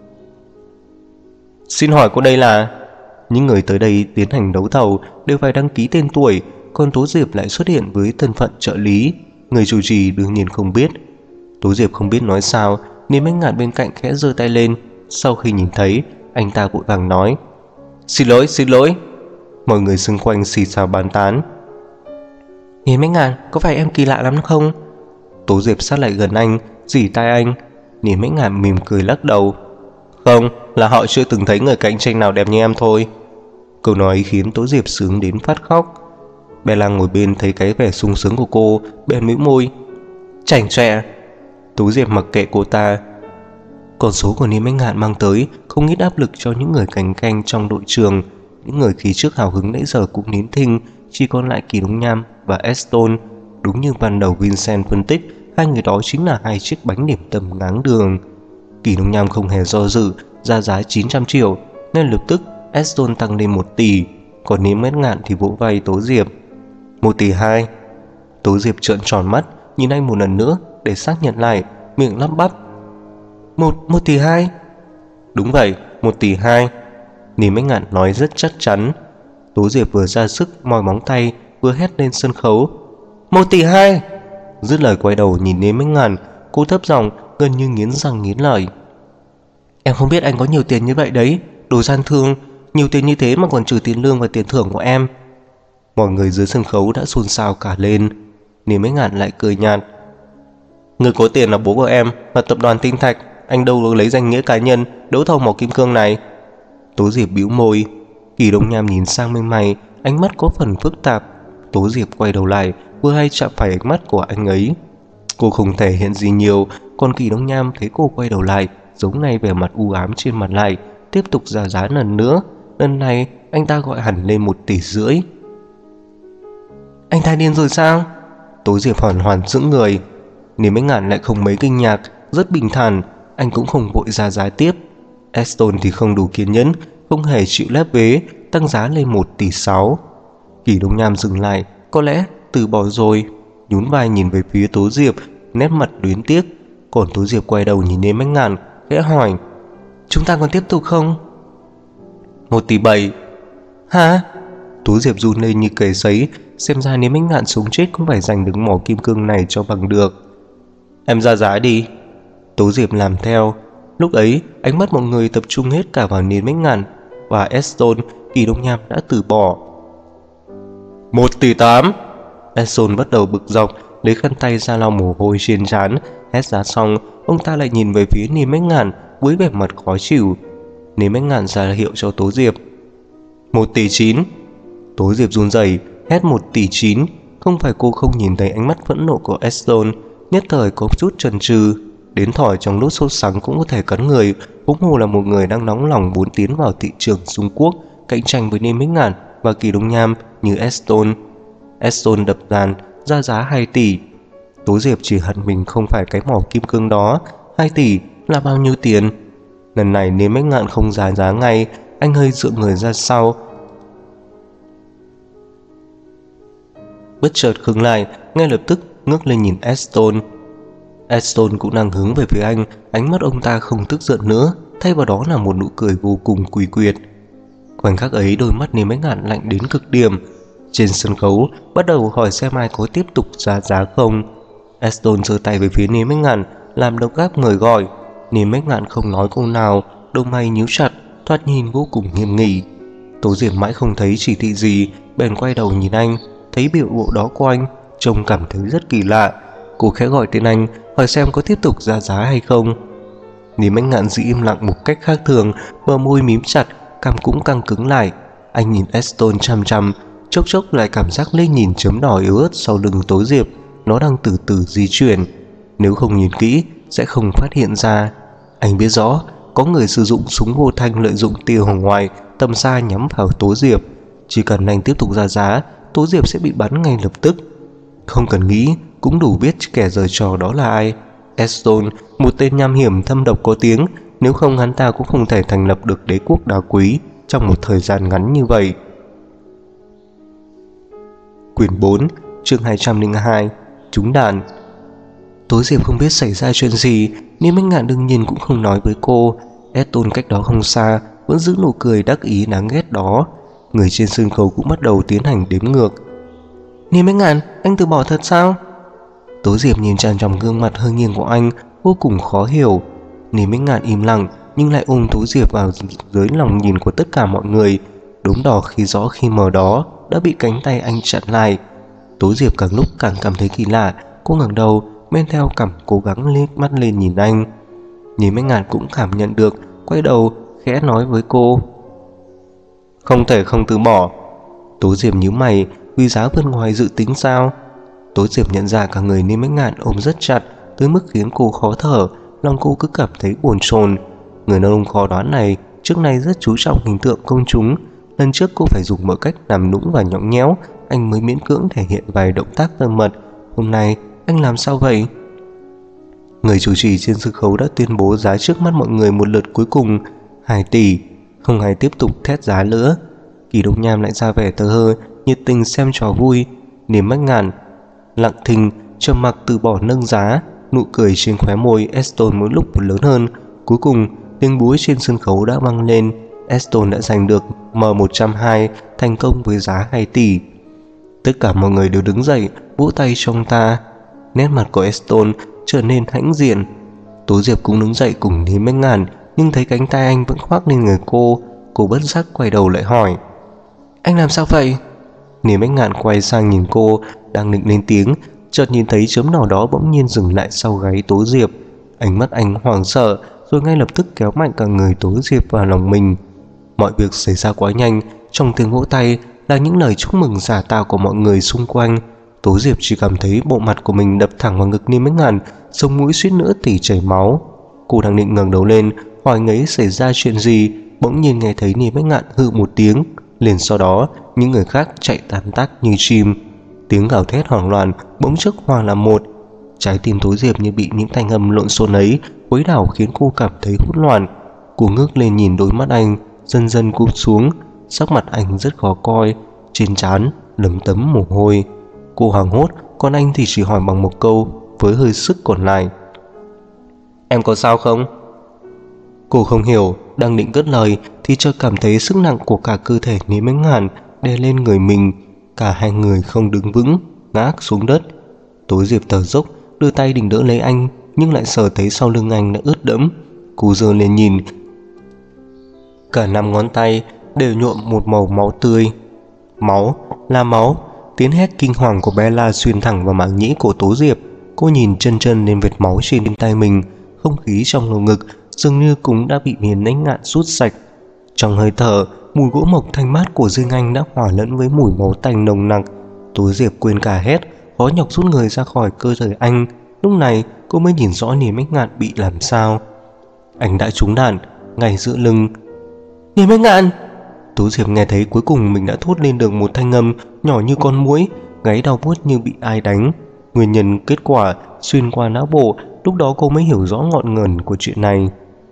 Xin hỏi cô đây là... Những người tới đây tiến hành đấu thầu đều phải đăng ký tên tuổi, còn Tố Diệp lại xuất hiện với thân phận trợ lý. Người chủ trì đương nhiên không biết. Tố Diệp không biết nói sao, Nỉ Mấy Ngạn bên cạnh khẽ giơ tay lên. Sau khi nhìn thấy, anh ta vội vàng nói xin lỗi, xin lỗi. Mọi người xung quanh xì xào bàn tán. Nỉ Mấy Ngạn, có phải em kỳ lạ lắm không? Tố Diệp sát lại gần anh, rỉ tai anh. Nỉ Mấy Ngạn mỉm cười lắc đầu. Không, là họ chưa từng thấy người cạnh tranh nào đẹp như em thôi. Câu nói khiến Tố Diệp sướng đến phát khóc. Bella ngồi bên thấy cái vẻ sung sướng của cô, bèn mỉm môi. Chảnh chọe. Tố Diệp mặc kệ cô ta. Con số của Niêm Anh Ngạn mang tới không ít áp lực cho những người cạnh tranh trong đội trường. Những người khi trước hào hứng nãy giờ cũng nín thinh, chỉ còn lại Kỳ Đông Nham và Eston. Đúng như ban đầu Vincent phân tích, hai người đó chính là hai chiếc bánh điểm tâm ngáng đường. Kỳ Đông Nham không hề do dự, ra giá 900 triệu, nên lập tức Eston tăng lên 1 tỷ, còn Niêm Anh Ngạn thì vỗ vai Tố Diệp. 1 tỷ 2. Tố Diệp trợn tròn mắt, nhìn anh một lần nữa để xác nhận lại, miệng lắp bắp. Một tỷ 2. Đúng vậy, 1 tỷ 2. Niêm Anh Ngạn nói rất chắc chắn. Tố Diệp vừa ra sức moi móng tay, vừa hét lên sân khấu. 1 tỷ 2. Dứt lời quay đầu nhìn Niêm Anh Ngạn, cô thấp giọng gần như nghiến răng nghiến lợi. Em không biết anh có nhiều tiền như vậy đấy, đồ gian thương, nhiều tiền như thế mà còn trừ tiền lương và tiền thưởng của em. Mọi người dưới sân khấu đã xôn xao cả lên. Niêm Anh Ngạn lại cười nhạt. Người có tiền là bố của em và tập đoàn Tinh Thạch, anh đâu có lấy danh nghĩa cá nhân đấu thầu mỏ kim cương này. Tố Diệp bĩu môi. Kỳ Đông Nham nhìn sang bên mày, ánh mắt có phần phức tạp. Tố Diệp quay đầu lại, vừa hay chạm phải ánh mắt của anh ấy. Cô không thể hiện gì nhiều, còn Kỳ Đông Nham thấy cô quay đầu lại, giống ngay vẻ mặt u ám trên mặt lại, tiếp tục ra giá lần nữa. Lần này anh ta gọi hẳn lên 1,5 tỷ. Anh ta điên rồi sao? Tố Diệp hoàn sững người. Niêm Anh Ngạn lại không mấy kinh ngạc, rất bình thản, anh cũng không vội ra giá tiếp. Eston thì không đủ kiên nhẫn, không hề chịu lép vế, tăng giá lên 1,6 tỷ. Kỳ Đông Nham dừng lại, có lẽ từ bỏ rồi, nhún vai nhìn về phía Tố Diệp, nét mặt luyến tiếc. Còn Tố Diệp quay đầu nhìn Niêm Anh Ngạn, khẽ hỏi. Chúng ta còn tiếp tục không? 1,7 tỷ. Hả? Tố Diệp run lên như cầy sấy, xem ra Niêm Anh Ngạn sống chết cũng phải giành được mỏ kim cương này cho bằng được. Em ra giá đi. Tố Diệp làm theo. Lúc ấy ánh mắt mọi người tập trung hết cả vào Niêm Anh Ngạn và Eston. Kỳ Đông Nham đã từ bỏ. 1,8 tỷ. Eston bắt đầu bực dọc, lấy khăn tay ra lau mồ hôi trên trán. Hét giá xong, ông ta lại nhìn về phía Niêm Anh Ngạn với vẻ mặt khó chịu. Niêm Anh Ngạn ra hiệu cho Tố Diệp. 1,9 tỷ. Tố Diệp run rẩy hét 1,9 tỷ. Không phải cô không nhìn thấy ánh mắt phẫn nộ của Eston, nhất thời có chút chần chừ. Đến thỏi trong lúc sốt sắng cũng có thể cắn người, huống hồ là một người đang nóng lòng muốn tiến vào thị trường Trung Quốc, cạnh tranh với Niêm Anh Ngạn và Kỳ Đông Nham như Eston. Eston đập đàn ra giá 2 tỷ. Tố Diệp chỉ hận mình không phải cái mỏ kim cương đó. 2 tỷ là bao nhiêu tiền? Lần này Niêm Anh Ngạn không giá giá ngay, anh hơi dựa người ra sau, bất chợt khựng lại, ngay lập tức ngước lên nhìn Eston. Eston cũng đang hướng về phía anh, ánh mắt ông ta không tức giận nữa, thay vào đó là một nụ cười vô cùng quỷ quyệt. Khoảnh khắc ấy đôi mắt Niêm Anh Ngạn lạnh đến cực điểm. Trên sân khấu bắt đầu hỏi xem ai có tiếp tục ra giá không. Eston giơ tay về phía Niêm Anh Ngạn làm động tác mời gọi. Niêm Anh Ngạn không nói câu nào, đôi mày nhíu chặt, thoạt nhìn vô cùng nghiêm nghị. Tố Diệp mãi không thấy chỉ thị gì, bèn quay đầu nhìn anh, thấy biểu bộ đó của anh trông cảm thấy rất kỳ lạ. Cô khẽ gọi tên anh, hỏi xem có tiếp tục ra giá hay không. Niêm Anh Ngạn giữ im lặng một cách khác thường, bờ môi mím chặt, cằm cũng căng cứng lại. Anh nhìn Eston chăm chăm, chốc chốc lại cảm giác lên nhìn chấm đỏ yếu ớt sau lưng Tố Diệp, nó đang từ từ di chuyển. Nếu không nhìn kỹ sẽ không phát hiện ra. Anh biết rõ có người sử dụng súng vô thanh lợi dụng tia hồng ngoại tầm xa nhắm vào Tố Diệp. Chỉ cần anh tiếp tục ra giá, Tố Diệp sẽ bị bắn ngay lập tức. Không cần nghĩ cũng đủ biết kẻ giở trò đó là ai. Eston, một tên nham hiểm thâm độc có tiếng, nếu không hắn ta cũng không thể thành lập được đế quốc đá quý trong một thời gian ngắn như vậy. Quyển 4, chương 202, trúng đạn. Tố Diệp không biết xảy ra chuyện gì, Niêm Anh Ngạn đương nhiên cũng không nói với cô. Eston cách đó không xa vẫn giữ nụ cười đắc ý đáng ghét đó. Người trên sân khấu cũng bắt đầu tiến hành đếm ngược. Niêm Anh Ngạn, anh từ bỏ thật sao? Tố Diệp nhìn chằm chằm gương mặt hơi nghiêng của anh, vô cùng khó hiểu. Niêm Anh Ngạn im lặng nhưng lại ôm Tố Diệp vào dưới lòng nhìn của tất cả mọi người. Đốm đỏ khi rõ khi mờ đó đã bị cánh tay anh chặn lại. Tố Diệp càng lúc càng cảm thấy kỳ lạ. Cô ngẩng đầu, men theo cằm cố gắng liếc mắt lên nhìn anh. Niêm Anh Ngạn cũng cảm nhận được quay đầu khẽ nói với cô: "Không thể không từ bỏ." Tố Diệp nhíu mày, vì giá vượt ngoài dự tính sao? Tố Diệp nhận ra cả người Niêm Bách Ngạn ôm rất chặt, tới mức khiến cô khó thở, lòng cô cứ cảm thấy bồn chồn. Người đàn ông khó đoán này trước nay rất chú trọng hình tượng công chúng. Lần trước cô phải dùng mọi cách làm nũng và nhõng nhẽo, anh mới miễn cưỡng thể hiện vài động tác thân mật. Hôm nay anh làm sao vậy? Người chủ trì trên sân khấu đã tuyên bố giá trước mắt mọi người một lượt cuối cùng 2 tỷ. Không ai tiếp tục thét giá nữa. Kỳ Đông Nham lại ra vẻ thờ ơ, nhiệt tình xem trò vui. Niềm Bách Ngạn lặng thinh trầm mặc từ bỏ nâng giá, nụ cười trên khóe môi Eston mỗi lúc một lớn hơn. Cuối cùng tiếng búa trên sân khấu đã vang lên. Eston đã giành được M102 thành công với giá 2 tỷ. Tất cả mọi người đều đứng dậy vỗ tay cho ông ta. Nét mặt của Eston trở nên hãnh diện. Tố Diệp cũng đứng dậy cùng Niêm Bách Ngạn, nhưng thấy cánh tay anh vẫn khoác lên người cô bất giác quay đầu lại hỏi: "Anh làm sao vậy?" Niêm Bách Ngạn quay sang nhìn cô, đang định lên tiếng, chợt nhìn thấy chấm nào đó bỗng nhiên dừng lại sau gáy Tố Diệp. Ánh mắt anh hoảng sợ, rồi ngay lập tức kéo mạnh cả người Tố Diệp vào lòng mình. Mọi việc xảy ra quá nhanh, trong tiếng vỗ tay là những lời chúc mừng giả tạo của mọi người xung quanh. Tố Diệp chỉ cảm thấy bộ mặt của mình đập thẳng vào ngực Niêm Bách Ngạn, sống mũi suýt nữa tỉ chảy máu. Cô đang định ngẩng đầu lên hỏi anh ấy xảy ra chuyện gì, bỗng nhiên nghe thấy Niêm Bách Ngạn hừ một tiếng, liền sau đó những người khác chạy tán tác như chim. Tiếng gào thét hoảng loạn bỗng chốc hòa làm một. Trái tim Tố Diệp như bị những thanh âm lộn xộn ấy quấy đảo, khiến cô cảm thấy hỗn loạn. Cô ngước lên nhìn đôi mắt anh, dần dần cụp xuống. Sắc mặt anh rất khó coi, trên trán lấm tấm mồ hôi. Cô hoảng hốt, còn anh thì chỉ hỏi bằng một câu với hơi sức còn lại: "Em có sao không?" Cô không hiểu, đang định cất lời thì chợt cảm thấy sức nặng của cả cơ thể Niêm Bách Ngạn đè lên người mình. Cả hai người không đứng vững, ngã xuống đất. Tố Diệp thở dốc đưa tay định đỡ lấy anh, nhưng lại sờ thấy sau lưng anh đã ướt đẫm. Cô giơ lên nhìn, cả 5 ngón tay đều nhuộm một màu máu tươi. Máu là máu. Tiếng hét kinh hoàng của Bella xuyên thẳng vào màng nhĩ của Tố Diệp. Cô nhìn chân lên vệt máu trên tay mình, không khí trong lồng ngực dường như cũng đã bị Niêm Bách Ngạn rút sạch. Trong hơi thở, mùi gỗ mộc thanh mát của riêng anh đã hòa lẫn với mùi máu tanh nồng nặc. Tố Diệp quên cả hết, khó nhọc rút người ra khỏi cơ thể anh. Lúc này cô mới nhìn rõ Niêm Bách Ngạn bị làm sao. Anh đã trúng đạn ngay giữa lưng. "Niêm Bách Ngạn!" Tố Diệp nghe thấy cuối cùng mình đã thốt lên được một thanh âm nhỏ như con muỗi, gáy đau buốt như bị ai đánh. Nguyên nhân kết quả xuyên qua não bộ, lúc đó cô mới hiểu rõ ngọn nguồn của chuyện này.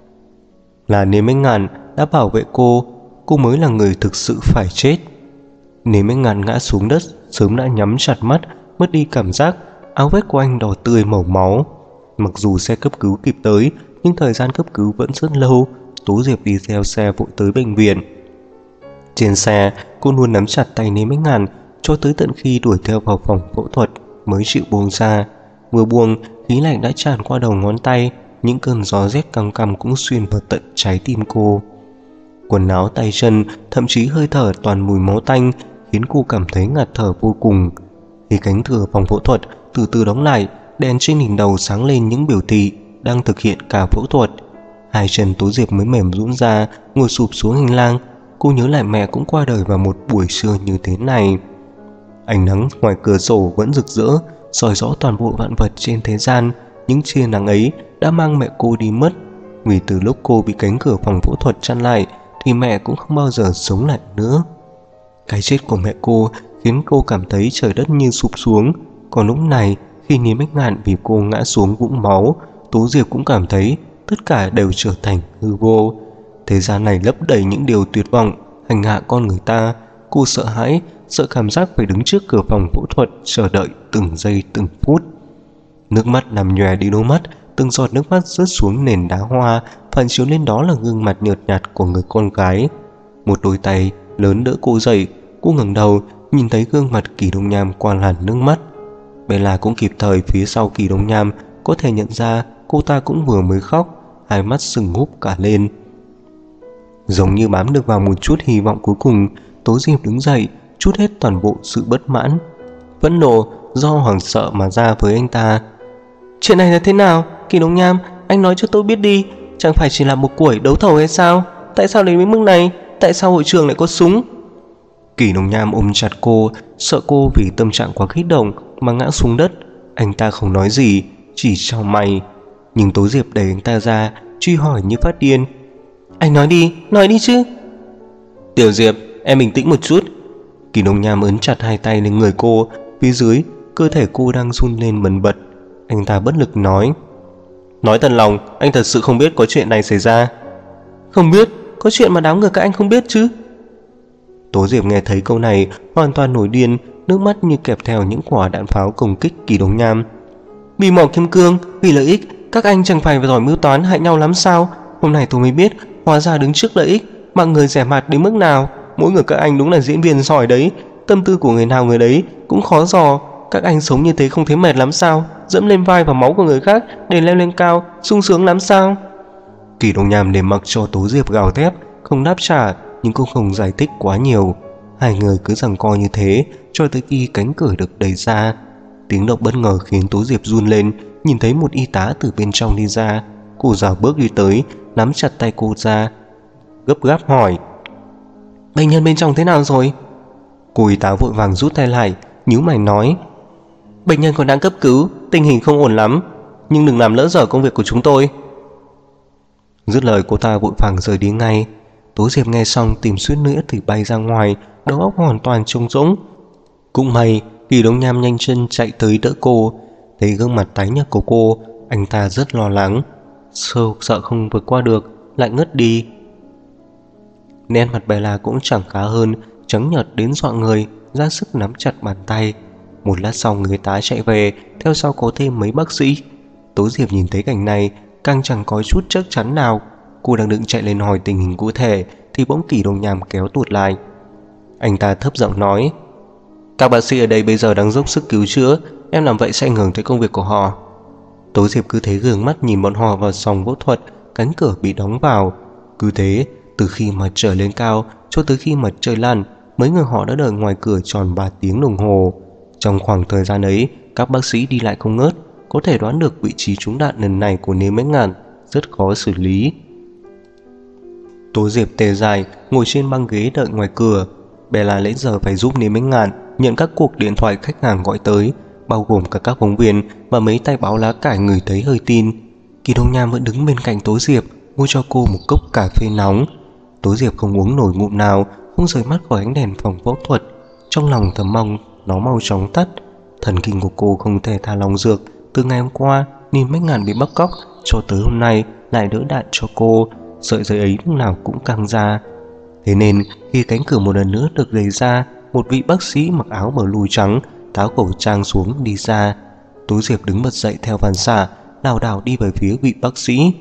Là Niêm Bách Ngạn đã bảo vệ cô mới là người thực sự phải chết. Niêm Bách Ngạn ngã xuống đất, sớm đã nhắm chặt mắt, mất đi cảm giác. Áo vest của anh đỏ tươi màu máu. Mặc dù xe cấp cứu kịp tới, nhưng thời gian cấp cứu vẫn rất lâu. Tố Diệp đi theo xe vội tới bệnh viện. Trên xe, cô luôn nắm chặt tay Niêm Bách Ngạn cho tới tận khi đuổi theo vào phòng phẫu thuật mới chịu buông ra. Vừa buông, khí lạnh đã tràn qua đầu ngón tay, những cơn gió rét căm căm cũng xuyên vào tận trái tim cô. Quần áo, tay chân, thậm chí hơi thở toàn mùi máu tanh, khiến cô cảm thấy ngạt thở vô cùng. Khi cánh cửa phòng phẫu thuật từ từ đóng lại, đèn trên đỉnh đầu sáng lên những biểu thị đang thực hiện ca phẫu thuật. Hai chân Tố Diệp mới mềm rũn ra, ngồi sụp xuống hành lang. Cô nhớ lại mẹ cũng qua đời vào một buổi trưa như thế này. Ánh nắng ngoài cửa sổ vẫn rực rỡ, soi rõ toàn bộ vạn vật trên thế gian. Những tia nắng ấy đã mang mẹ cô đi mất. Vì từ lúc cô bị cánh cửa phòng phẫu thuật chặn lại thì mẹ cũng không bao giờ sống lại nữa. Cái chết của mẹ cô khiến cô cảm thấy trời đất như sụp xuống. Còn lúc này, khi Niêm Bách Ngạn vì cô ngã xuống vũng máu, Tố Diệp cũng cảm thấy tất cả đều trở thành hư vô. Thế gian này lấp đầy những điều tuyệt vọng hành hạ con người ta. Cô sợ hãi, sợ cảm giác phải đứng trước cửa phòng phẫu thuật chờ đợi từng giây từng phút. Nước mắt làm nhòe đi đôi mắt, từng giọt nước mắt rớt xuống nền đá hoa, phản chiếu lên đó là gương mặt nhợt nhạt của người con gái. Một đôi tay lớn đỡ cô dậy. Cô ngẩng đầu nhìn thấy gương mặt Kỳ Đông Nham qua làn nước mắt. Bella cũng kịp thời phía sau Kỳ Đông Nham, có thể nhận ra cô ta cũng vừa mới khóc, hai mắt sưng húp cả lên. Giống như bám được vào một chút hy vọng cuối cùng, Tố Diệp đứng dậy, trút hết toàn bộ sự bất mãn, phẫn nộ do hoảng sợ mà ra với anh ta. "Chuyện này là thế nào? Kỳ Đông Nham, anh nói cho tôi biết đi. chẳng phải chỉ là một buổi đấu thầu hay sao? Tại sao đến mức này? Tại sao hội trường lại có súng? Kỷ Đồng Nham ôm chặt cô, sợ cô vì tâm trạng quá kích động mà ngã xuống đất. Anh ta không nói gì, chỉ chau mày. Nhưng Tố Diệp đẩy anh ta ra, truy hỏi như phát điên. Anh nói đi chứ. Tiểu Diệp, em bình tĩnh một chút. Kỷ Đồng Nham ấn chặt hai tay lên người cô. Phía dưới, cơ thể cô đang run lên bần bật. Anh ta bất lực nói thật lòng, anh thật sự không biết có chuyện này xảy ra. Không biết? Có chuyện mà đám người các anh không biết chứ? Tố Diệp nghe thấy câu này hoàn toàn nổi điên, nước mắt như kẹp theo những quả đạn pháo công kích Kỷ Đồng Nham. Vì mỏ kim cương, vì lợi ích, các anh chẳng phải giỏi mưu toán hại nhau lắm sao? Hôm nay tôi mới biết, hóa ra đứng trước lợi ích, mọi người rẻ mạt đến mức nào. Mỗi người các anh đúng là diễn viên giỏi đấy, tâm tư của người nào người đấy cũng khó dò. Các anh sống như thế không thấy mệt lắm sao? Dẫm lên vai và máu của người khác để leo lên cao, sung sướng lắm sao? Kỷ Đồng Nham để mặc cho Tố Diệp gào thét, không đáp trả, nhưng cũng không giải thích quá nhiều. Hai người cứ giằng co như thế cho tới khi cánh cửa được đẩy ra. Tiếng động bất ngờ khiến Tố Diệp run lên, nhìn thấy một y tá từ bên trong đi ra. Cô rảo bước đi tới, nắm chặt tay cô ra, gấp gáp hỏi: Bệnh nhân bên trong thế nào rồi? Cô y tá vội vàng rút tay lại, nhíu mày nói: Bệnh nhân còn đang cấp cứu, tình hình không ổn lắm, nhưng đừng làm lỡ dở công việc của chúng tôi. Dứt lời cô ta vội vàng rời đi ngay. Tố Diệp nghe xong tìm suýt nữa thì bay ra ngoài, đầu óc hoàn toàn trống rỗng. Cũng may Kỷ Đồng Nham nhanh chân chạy tới đỡ cô. Thấy gương mặt tái nhợt của cô, anh ta rất lo lắng, sợ không vượt qua được, lại ngất đi. Nét mặt Bella cũng chẳng khá hơn, trắng nhợt đến dọa người, ra sức nắm chặt bàn tay. Một lát sau người tá chạy về, theo sau có thêm mấy bác sĩ. Tố Diệp nhìn thấy cảnh này càng chẳng có chút chắc chắn nào. Cô đang định chạy lên hỏi tình hình cụ thể thì bỗng Kỷ Đồng Nham kéo tụt lại. Anh ta thấp giọng nói: Các bác sĩ ở đây bây giờ đang dốc sức cứu chữa, em làm vậy sẽ ảnh hưởng tới công việc của họ. Tố Diệp cứ thế gương mắt nhìn bọn họ vào phòng phẫu thuật. Cánh cửa bị đóng vào. Cứ thế từ khi mặt trời lên cao cho tới khi mặt trời lặn, mấy người họ đã đợi ngoài cửa tròn 3 tiếng đồng hồ. Trong khoảng thời gian ấy, các bác sĩ đi lại không ngớt, có thể đoán được vị trí trúng đạn lần này của Nếm Bánh Ngạn rất khó xử lý. Tố Diệp tê dài ngồi trên băng ghế đợi ngoài cửa. Bella lấy giờ phải giúp Nếm Bánh Ngạn nhận các cuộc điện thoại khách hàng gọi tới, bao gồm cả các phóng viên và mấy tay báo lá cải người thấy hơi tin. Kỷ Đồng Nham vẫn đứng bên cạnh Tố Diệp, mua cho cô một cốc cà phê nóng. Tố Diệp không uống nổi ngụm nào, không rời mắt khỏi ánh đèn phòng phẫu thuật, trong lòng thầm mong nó mau chóng tắt. Thần kinh của cô không thể thả lòng được. Từ ngày hôm qua Nếm Bánh Ngạn bị bắt cóc cho tới hôm nay lại đỡ đạn cho cô, sợi dây ấy lúc nào cũng căng ra. Thế nên khi cánh cửa một lần nữa được đẩy ra, một vị bác sĩ mặc áo blue trắng tháo khẩu trang xuống đi ra. Tố Diệp đứng bật dậy theo phản xạ, lảo đảo đi về phía vị bác sĩ.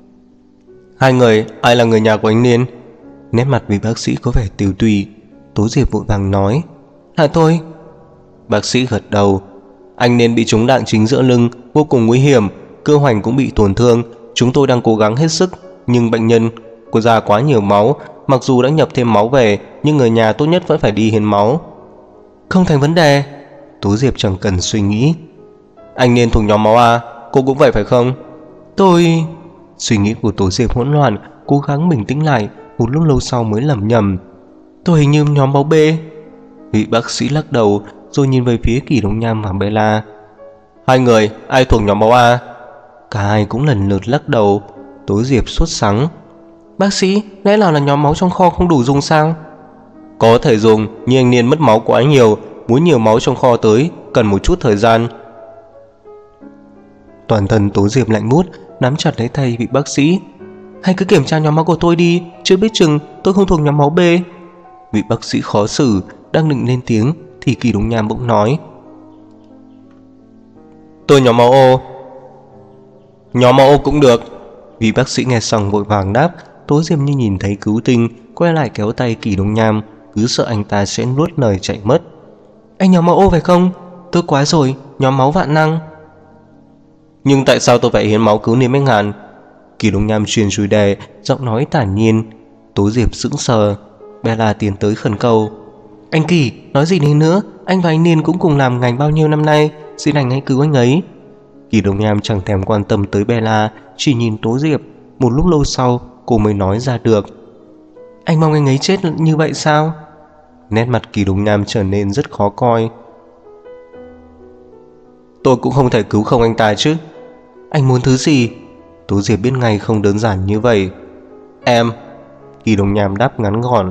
Hai người, ai là người nhà của anh Niên? Nét mặt vị bác sĩ có vẻ tiều tụy. Tố Diệp vội vàng nói: Là tôi. Bác sĩ gật đầu. Anh Niên bị trúng đạn chính giữa lưng, vô cùng nguy hiểm, cơ hoành cũng bị tổn thương. Chúng tôi đang cố gắng hết sức, nhưng bệnh nhân có ra quá nhiều máu. Mặc dù đã nhập thêm máu về, nhưng người nhà tốt nhất vẫn phải đi hiến máu. Không thành vấn đề. Tố Diệp chẳng cần suy nghĩ. Anh Niên thuộc nhóm máu A, cô cũng vậy phải không? Tôi... Suy nghĩ của Tố Diệp hỗn loạn, cố gắng bình tĩnh lại. Một lúc lâu sau mới lẩm nhẩm: Tôi hình như nhóm máu B. Vị bác sĩ lắc đầu, rồi nhìn về phía Kỷ Đồng Nham và Bella. Hai người, ai thuộc nhóm máu A? Cả hai cũng lần lượt lắc đầu. Tố Diệp sốt sắng: Bác sĩ, lẽ nào là nhóm máu trong kho không đủ dùng sao? Có thể dùng, nhưng anh Niên mất máu quá nhiều, muốn nhiều máu trong kho tới cần một chút thời gian. Toàn thân Tố Diệp lạnh buốt, nắm chặt lấy tay vị bác sĩ. Hãy cứ kiểm tra nhóm máu của tôi đi, chưa biết chừng tôi không thuộc nhóm máu B. Vị bác sĩ khó xử đang định lên tiếng thì Kỷ Đồng Nham bỗng nói: Tôi nhóm máu O. Nhóm máu O cũng được. Vị bác sĩ nghe xong vội vàng đáp. Tố Diệp như nhìn thấy cứu tinh, quay lại kéo tay Kỷ Đồng Nham, cứ sợ anh ta sẽ nuốt lời chạy mất. Anh nhóm máu O phải không? Tôi quá rồi, nhóm máu vạn năng. Nhưng tại sao tôi phải hiến máu cứu Nếm Bánh Ngạn? Kỷ Đồng Nham truyền chủ đề, giọng nói thản nhiên. Tố Diệp sững sờ. Bella tiến tới khẩn cầu: Anh Kỷ, nói gì đi nữa, anh và anh Niên cũng cùng làm ngành bao nhiêu năm nay, xin anh hãy cứu anh ấy. Kỷ Đồng Nham chẳng thèm quan tâm tới Bella, chỉ nhìn Tố Diệp. Một lúc lâu sau cô mới nói ra được: Anh mong anh ấy chết như vậy sao? Nét mặt Kỳ Đông Nham trở nên rất khó coi. Tôi cũng không thể cứu không anh ta chứ. Anh muốn thứ gì? Tố Diệp biết ngay không đơn giản như vậy. Em. Kỳ Đông Nham đáp ngắn gọn.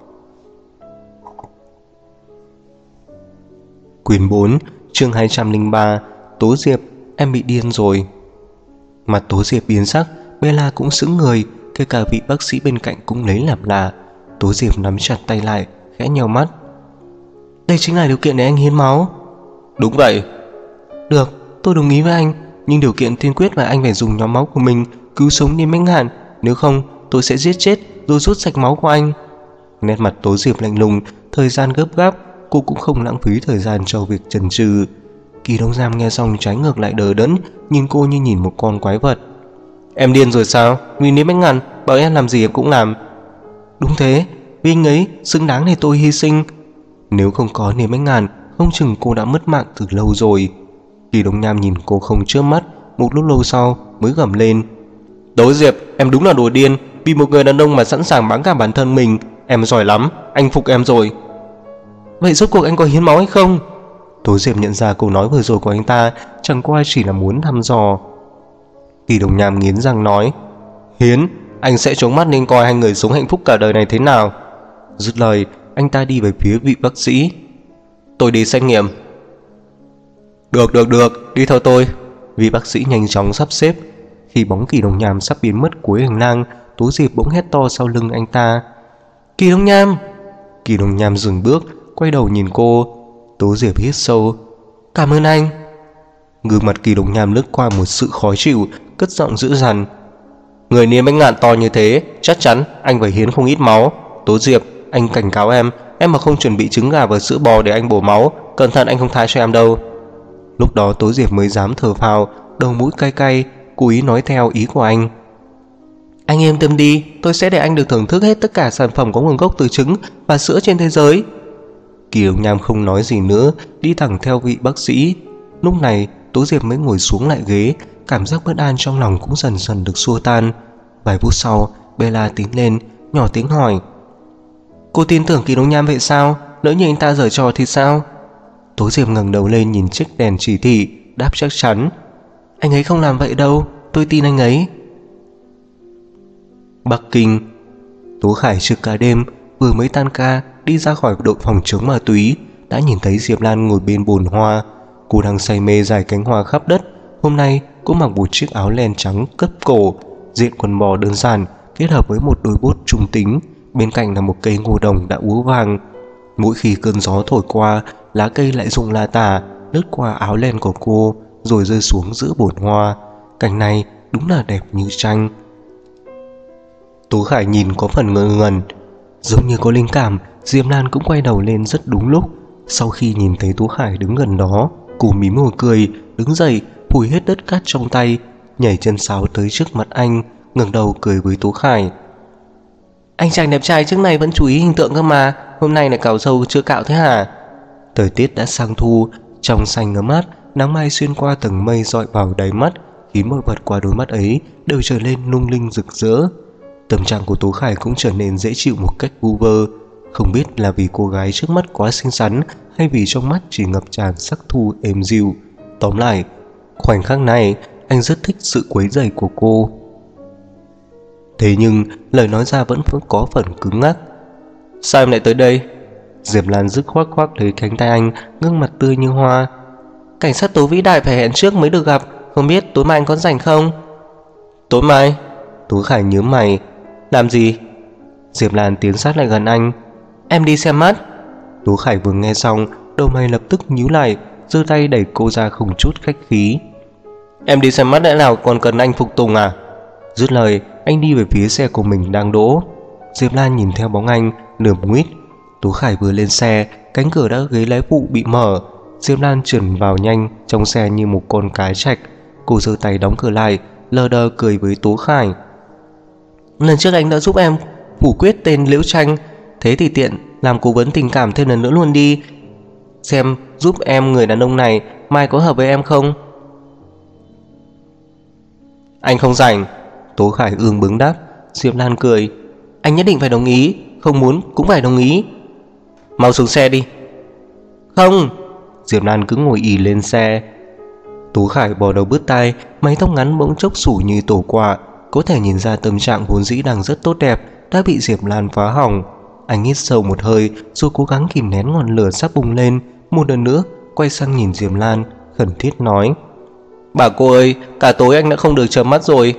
Quyển 4, chương 203. Tố Diệp, em bị điên rồi. Mặt Tố Diệp biến sắc, Bella cũng sững người, kể cả vị bác sĩ bên cạnh cũng lấy làm lạ. Tố Diệp nắm chặt tay lại, khẽ nheo mắt. Đây chính là điều kiện để anh hiến máu. Đúng vậy. Được, tôi đồng ý với anh, nhưng điều kiện tiên quyết là anh phải dùng nhóm máu của mình cứu sống Niêm Mãnh Ngạn, nếu không tôi sẽ giết chết rồi rút sạch máu của anh. Nét mặt Tố Diệp lạnh lùng, thời gian gấp gáp, cô cũng không lãng phí thời gian cho việc chần chừ. Kỳ Đông Nham nghe xong trái ngược lại đờ đẫn, nhìn cô như nhìn một con quái vật. Em điên rồi sao? Vì Niêm Mãnh Ngạn bảo em làm gì em cũng làm. Đúng thế, vì anh ấy xứng đáng để tôi hy sinh. Nếu không có Niêm Mãnh Ngạn, không chừng cô đã mất mạng từ lâu rồi. Kỳ Đông Nham nhìn cô không chớp mắt, một lúc lâu sau mới gầm lên. Tố Diệp, em đúng là đồ điên, vì một người đàn ông mà sẵn sàng bán cả bản thân mình. Em giỏi lắm, anh phục em rồi. Vậy rốt cuộc anh có hiến máu hay không? Tố Diệp nhận ra câu nói vừa rồi của anh ta chẳng qua chỉ là muốn thăm dò. Kỳ Đông Nham nghiến răng nói: Hiến, anh sẽ trốn mắt nên coi hai người sống hạnh phúc cả đời này thế nào. Dứt lời, anh ta đi về phía vị bác sĩ. Tôi đi xét nghiệm. Được, đi theo tôi. Vị bác sĩ nhanh chóng sắp xếp. Khi bóng Kỳ Đông Nham sắp biến mất cuối hành lang, Tố Diệp bỗng hét to sau lưng anh ta. Kỳ Đông Nham! Kỳ Đông Nham dừng bước, quay đầu nhìn cô. Tố Diệp hít sâu. Cảm ơn anh. Gương mặt Kỳ Đông Nham lướt qua một sự khó chịu, cất giọng dữ dằn. Người Niêm Mãnh Ngạn to như thế, chắc chắn anh phải hiến không ít máu. Tố Diệp, anh cảnh cáo em mà không chuẩn bị trứng gà và sữa bò để anh bổ máu, cẩn thận anh không tha cho em đâu. Lúc đó Tố Diệp mới dám thở phào, đầu mũi cay cay, cố ý nói theo ý của anh. Anh yên tâm đi, tôi sẽ để anh được thưởng thức hết tất cả sản phẩm có nguồn gốc từ trứng và sữa trên thế giới. Kỳ Đông Nham không nói gì nữa, đi thẳng theo vị bác sĩ. Lúc này Tố Diệp mới ngồi xuống lại ghế, cảm giác bất an trong lòng cũng dần dần được xua tan. Vài phút sau, Bella tiến lên, nhỏ tiếng hỏi. Cô tin tưởng Kỳ Đông Nham vậy sao? Lỡ như anh ta giở trò thì sao? Tố Diệp ngẩng đầu lên nhìn chiếc đèn chỉ thị, đáp chắc chắn. Anh ấy không làm vậy đâu, tôi tin anh ấy. Bắc Kinh. Tố Khải trực cả đêm, vừa mới tan ca đi ra khỏi đội phòng chống ma túy, đã nhìn thấy Diệp Lan ngồi bên bồn hoa. Cô đang say mê rải cánh hoa khắp đất. Hôm nay cô mặc một chiếc áo len trắng cấp cổ, diện quần bò đơn giản kết hợp với một đôi bốt trung tính. Bên cạnh là một cây ngô đồng đã úa vàng. Mỗi khi cơn gió thổi qua, lá cây lại rụng la tả, lướt qua áo len của cô rồi rơi xuống giữa bồn hoa. Cảnh này đúng là đẹp như tranh. Tố Khải nhìn có phần ngơ ngẩn. Giống như có linh cảm, Diệp Lan cũng quay đầu lên rất đúng lúc. Sau khi nhìn thấy Tố Khải đứng gần đó, cô mím môi cười, đứng dậy, phủi hết đất cát trong tay, nhảy chân sáo tới trước mặt anh, ngẩng đầu cười với Tố Khải. Anh chàng đẹp trai trước này vẫn chú ý hình tượng cơ mà, hôm nay lại cạo râu chưa cạo thế hả? Thời tiết đã sang thu, trong xanh ngấm mát, nắng mai xuyên qua tầng mây dọi vào đáy mắt, khiến mọi vật qua đôi mắt ấy đều trở lên lung linh rực rỡ. Tâm trạng của Tố Khải cũng trở nên dễ chịu một cách vu vơ. Không biết là vì cô gái trước mắt quá xinh xắn hay vì trong mắt chỉ ngập tràn sắc thu êm dịu. Tóm lại, khoảnh khắc này anh rất thích sự quấy rầy của cô. Thế nhưng lời nói ra vẫn có phần cứng ngắc. Sao em lại tới đây? Diệp Lan dứt khoác lấy cánh tay anh, gương mặt tươi như hoa. Cảnh sát Tố vĩ đại phải hẹn trước mới được gặp, không biết tối mai anh có rảnh không? Tối mai? Tố Khải nhớ mày. Làm gì? Diệp Lan tiến sát lại gần anh. Em đi xem mắt. Tố Khải vừa nghe xong, đầu mày lập tức nhíu lại, giơ tay đẩy cô ra không chút khách khí. Em đi xem mắt đã nào còn cần anh phục tùng à? Dứt lời, anh đi về phía xe của mình đang đỗ. Diệp Lan nhìn theo bóng anh, lườm nguýt. Tố Khải vừa lên xe, cánh cửa đã ghế lái phụ bị mở. Diệp Lan trườn vào nhanh trong xe như một con cái trạch. Cô giơ tay đóng cửa lại, lờ đờ cười với Tố Khải. Lần trước anh đã giúp em phủ quyết tên Liễu Tranh, thế thì tiện làm cố vấn tình cảm thêm lần nữa luôn đi. Xem giúp em người đàn ông này mai có hợp với em không? Anh không rảnh. Tố Khải ương bướng đáp. Diệp Lan cười. Anh nhất định phải đồng ý, không muốn cũng phải đồng ý. Mau xuống xe đi. Không. Diệp Lan cứ ngồi ì lên xe. Tố Khải bò đầu bứt tai, mái tóc ngắn bỗng chốc xù như tổ quạ. Có thể nhìn ra tâm trạng vốn dĩ đang rất tốt đẹp đã bị Diệp Lan phá hỏng. Anh hít sâu một hơi rồi cố gắng kìm nén ngọn lửa sắp bùng lên. Một lần nữa quay sang nhìn Diệp Lan, khẩn thiết nói. Bà cô ơi, cả tối anh đã không được chợp mắt rồi.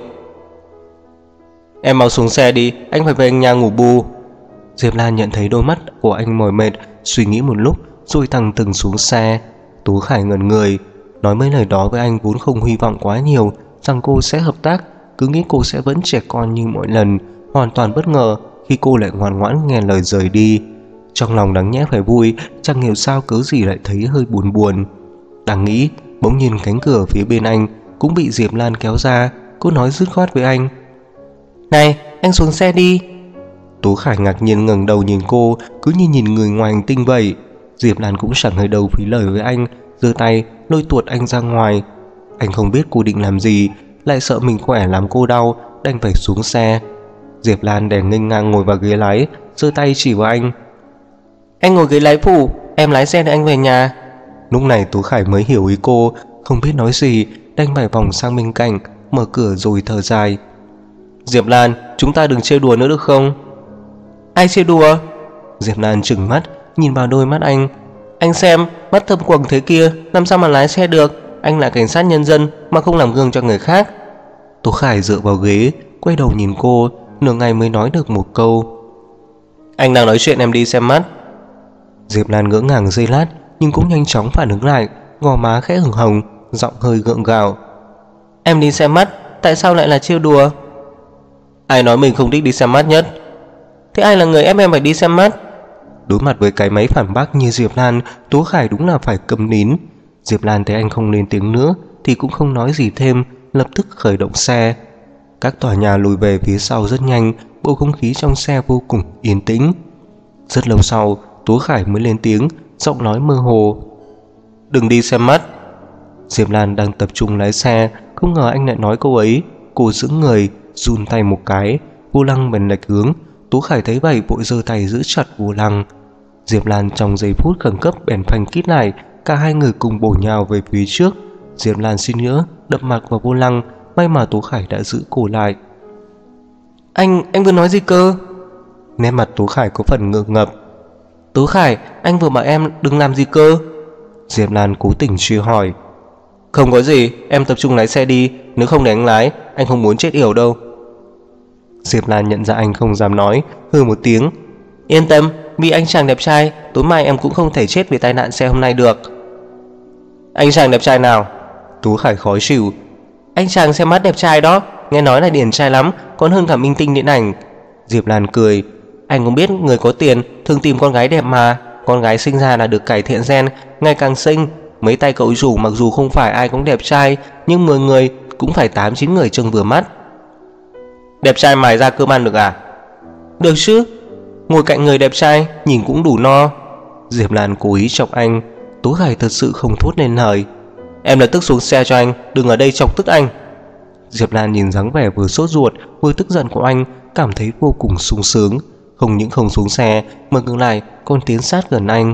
Em mau xuống xe đi, anh phải về nhà ngủ bù. Diệp Lan nhận thấy đôi mắt của anh mỏi mệt, suy nghĩ một lúc rồi thẳng thừng xuống xe. Tố Khải ngẩn người. Nói mấy lời đó với anh vốn không hy vọng quá nhiều rằng cô sẽ hợp tác, cứ nghĩ cô sẽ vẫn trẻ con như mọi lần. Hoàn toàn bất ngờ khi cô lại ngoan ngoãn nghe lời rời đi. Trong lòng đáng nhẽ phải vui, chẳng hiểu sao cớ gì lại thấy hơi buồn buồn. Đang nghĩ, bỗng nhìn cánh cửa phía bên anh cũng bị Diệp Lan kéo ra. Cô nói dứt khoát với anh. Này, anh xuống xe đi. Tố Khải ngạc nhiên ngẩng đầu nhìn cô, cứ như nhìn người ngoài hành tinh vậy. Diệp Lan cũng chẳng hơi đầu phí lời với anh, giơ tay lôi tuột anh ra ngoài. Anh không biết cô định làm gì, lại sợ mình khỏe làm cô đau, đành phải xuống xe. Diệp Lan đè nghênh ngang ngồi vào ghế lái, giơ tay chỉ vào anh. Anh ngồi ghế lái phụ, em lái xe để anh về nhà. Lúc này Tố Khải mới hiểu ý cô, không biết nói gì, đành phải vòng sang bên cạnh, mở cửa rồi thở dài. Diệp Lan, chúng ta đừng chơi đùa nữa được không? Ai chơi đùa? Diệp Lan trừng mắt nhìn vào đôi mắt anh. Anh xem, mắt thâm quầng thế kia, làm sao mà lái xe được? Anh là cảnh sát nhân dân mà không làm gương cho người khác. Tố Khải dựa vào ghế, quay đầu nhìn cô, nửa ngày mới nói được một câu. Anh đang nói chuyện em đi xem mắt. Diệp Lan ngỡ ngàng giây lát, nhưng cũng nhanh chóng phản ứng lại, gò má khẽ hửng hồng, giọng hơi gượng gạo. Em đi xem mắt, tại sao lại là trêu đùa? Ai nói mình không thích đi xem mắt nhất? Thế ai là người ép em phải đi xem mắt? Đối mặt với cái máy phản bác như Diệp Lan, Tố Khải đúng là phải câm nín. Diệp Lan thấy anh không lên tiếng nữa thì cũng không nói gì thêm, lập tức khởi động xe. Các tòa nhà lùi về phía sau rất nhanh, bầu không khí trong xe vô cùng yên tĩnh. Rất lâu sau, Tố Khải mới lên tiếng, giọng nói mơ hồ. Đừng đi xem mắt. Diệp Lan đang tập trung lái xe, không ngờ anh lại nói câu ấy. Cô giữ người, run tay một cái, vô lăng bèn lệch hướng. Tố Khải thấy vậy vội giơ tay giữ chặt vô lăng. Diệp Lan trong giây phút khẩn cấp bèn phanh kít lại, cả hai người cùng bổ nhào về phía trước. Diệp Lan xin nữa đập mặt vào vô lăng, may mà Tố Khải đã giữ cổ lại. Anh vừa nói gì cơ? Nét mặt Tố Khải có phần ngượng ngập. Tố Khải, anh vừa bảo em đừng làm gì cơ? Diệp Lan cố tình truy hỏi. Không có gì, em tập trung lái xe đi, nếu không để anh lái, anh không muốn chết yểu đâu. Diệp Lan nhận ra anh không dám nói, hừ một tiếng. Yên tâm, vì anh chàng đẹp trai, tối mai em cũng không thể chết vì tai nạn xe hôm nay được. Anh chàng đẹp trai nào? Tố Khải khó chịu. Anh chàng xem mắt đẹp trai đó, nghe nói là điển trai lắm, còn hơn cả minh tinh điện ảnh. Diệp Lan cười. Anh cũng biết người có tiền thường tìm con gái đẹp mà. Con gái sinh ra là được cải thiện gen, ngày càng xinh. Mấy tay cậu rủ mặc dù không phải ai cũng đẹp trai, nhưng 10 người cũng phải 8-9 người trông vừa mắt. Đẹp trai mài ra cơm ăn được à? Được chứ, ngồi cạnh người đẹp trai nhìn cũng đủ no. Diệp Lan cố ý chọc anh. Tố Khải thật sự không thốt nên lời. Em lập tức xuống xe cho anh, đừng ở đây chọc tức anh. Diệp Lan nhìn dáng vẻ vừa sốt ruột vừa tức giận của anh, cảm thấy vô cùng sung sướng. Không những không xuống xe mà ngược lại còn tiến sát gần anh.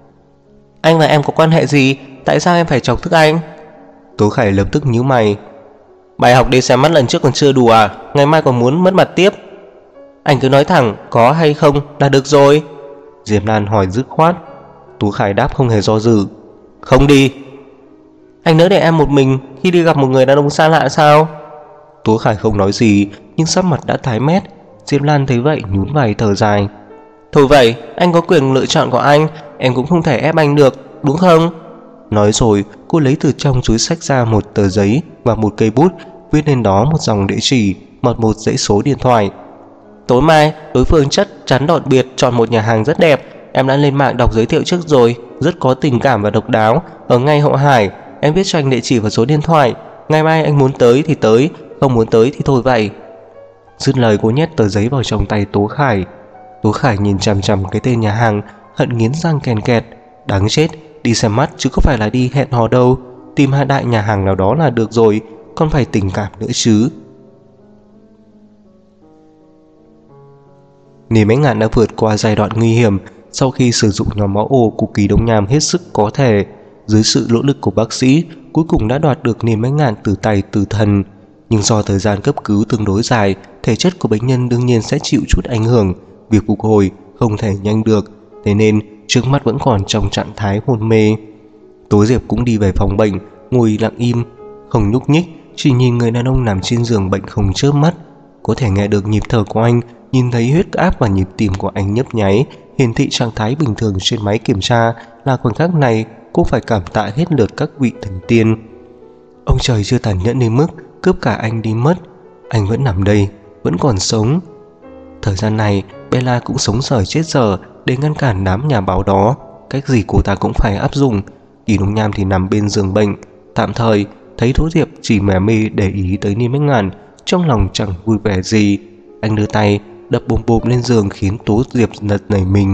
Anh và em có quan hệ gì? Tại sao em phải chọc tức anh? Tố Khải lập tức nhíu mày. Bài học đi xem mắt lần trước còn chưa đủ à? Ngày mai còn muốn mất mặt tiếp? Anh cứ nói thẳng có hay không là được rồi. Diệp Lan hỏi dứt khoát. Tố Khải đáp không hề do dự. Không đi. Anh nỡ để em một mình khi đi gặp một người đàn ông xa lạ sao? Tố Khải không nói gì, nhưng sắc mặt đã tái mét. Diệp Lan thấy vậy nhún vai thở dài. Thôi vậy, anh có quyền lựa chọn của anh, em cũng không thể ép anh được, đúng không? Nói rồi, cô lấy từ trong túi xách ra một tờ giấy và một cây bút, viết lên đó một dòng địa chỉ, một dãy số điện thoại. Tối mai, đối phương chắc chắn đặc biệt chọn một nhà hàng rất đẹp. Em đã lên mạng đọc giới thiệu trước rồi, rất có tình cảm và độc đáo, ở ngay Hậu Hải. Em viết cho anh địa chỉ và số điện thoại. Ngày mai anh muốn tới thì tới, không muốn tới thì thôi vậy. Dứt lời cô nhét tờ giấy vào trong tay Tố Khải. Tố Khải nhìn chằm chằm cái tên nhà hàng, hận nghiến răng kèn kẹt. Đáng chết, đi xem mắt chứ có phải là đi hẹn hò đâu. Tìm hạ đại nhà hàng nào đó là được rồi, còn phải tình cảm nữa chứ. Nề Mấy Ngạn đã vượt qua giai đoạn nguy hiểm sau khi sử dụng nhóm máu O của Kỳ Đông Nham hết sức có thể. Dưới sự nỗ lực của bác sĩ, cuối cùng đã đoạt được Nề Mấy Ngạn từ tay tử thần. Nhưng do thời gian cấp cứu tương đối dài, thể chất của bệnh nhân đương nhiên sẽ chịu chút ảnh hưởng, việc phục hồi không thể nhanh được, thế nên trước mắt vẫn còn trong trạng thái hôn mê. Tố Diệp cũng đi về phòng bệnh, ngồi lặng im, không nhúc nhích, chỉ nhìn người đàn ông nằm trên giường bệnh không chớp mắt. Có thể nghe được nhịp thở của anh, nhìn thấy huyết áp và nhịp tim của anh nhấp nháy, hiển thị trạng thái bình thường trên máy kiểm tra. Là khoảnh khắc này cô phải cảm tạ hết lượt các vị thần tiên. Ông trời chưa tàn nhẫn đến mức cướp cả anh đi mất, anh vẫn nằm đây, vẫn còn sống. Thời gian này Bella cũng sống sờ chết dở để ngăn cản đám nhà báo đó, cách gì cô ta cũng phải áp dụng. Kỳ Đông Nham thì nằm bên giường bệnh, tạm thời thấy Tố Diệp chỉ mải mê để ý tới Nề Mấy Ngạn, trong lòng chẳng vui vẻ gì. Anh đưa tay đập bồm bồm lên giường khiến Tố Diệp giật nảy mình.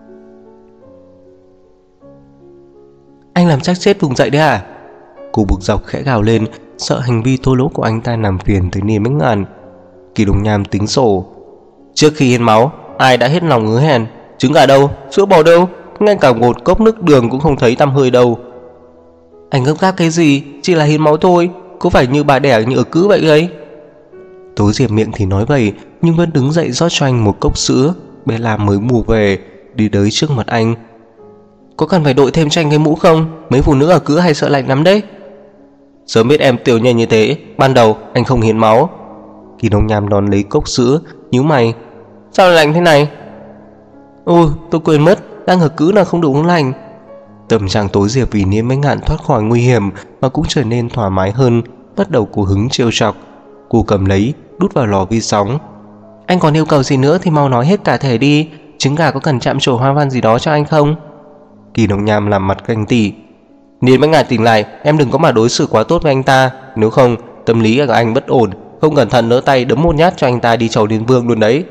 Anh làm chắc chết vùng dậy đấy à? Cô bực dọc khẽ gào lên, sợ hành vi thô lỗ của anh ta làm phiền tới Nề Mấy Ngạn. Kỳ Đông Nham tính sổ. Trước khi hiến máu, ai đã hết lòng hứa hẹn? Trứng gà đâu? Sữa bò đâu? Ngay cả một cốc nước đường cũng không thấy tăm hơi đâu. Anh gấp gáp cái gì? Chỉ là hiến máu thôi, có phải như bà đẻ như ở cữ vậy ấy? Tố Diệp miệng thì nói vậy, nhưng vẫn đứng dậy rót cho anh một cốc sữa. Bella mới mù về, đi tới trước mặt anh. Có cần phải đội thêm cho anh cái mũ không? Mấy phụ nữ ở cữ hay sợ lạnh lắm đấy. Sớm biết em tiểu nhân như thế, ban đầu anh không hiến máu. Kỳ Đông Nham đón lấy cốc sữa, nhíu mày. Sao lại lạnh thế này? Ôi, tôi quên mất, đang ở cữ là không được uống lạnh. Tâm trạng Tố Diệp vì Nề Mấy Ngạn thoát khỏi nguy hiểm mà cũng trở nên thoải mái hơn, bắt đầu cố hứng trêu chọc. Cô cầm lấy, đút vào lò vi sóng. Anh còn yêu cầu gì nữa thì mau nói hết cả thể đi. Trứng gà có cần chạm trổ hoa văn gì đó cho anh không? Kỳ Đông Nham làm mặt ganh tị. Nề Mấy Ngạn tỉnh lại, em đừng có mà đối xử quá tốt với anh ta, nếu không tâm lý của anh bất ổn, không cẩn thận lỡ tay đấm một nhát cho anh ta đi chầu Liên Vương luôn đấy.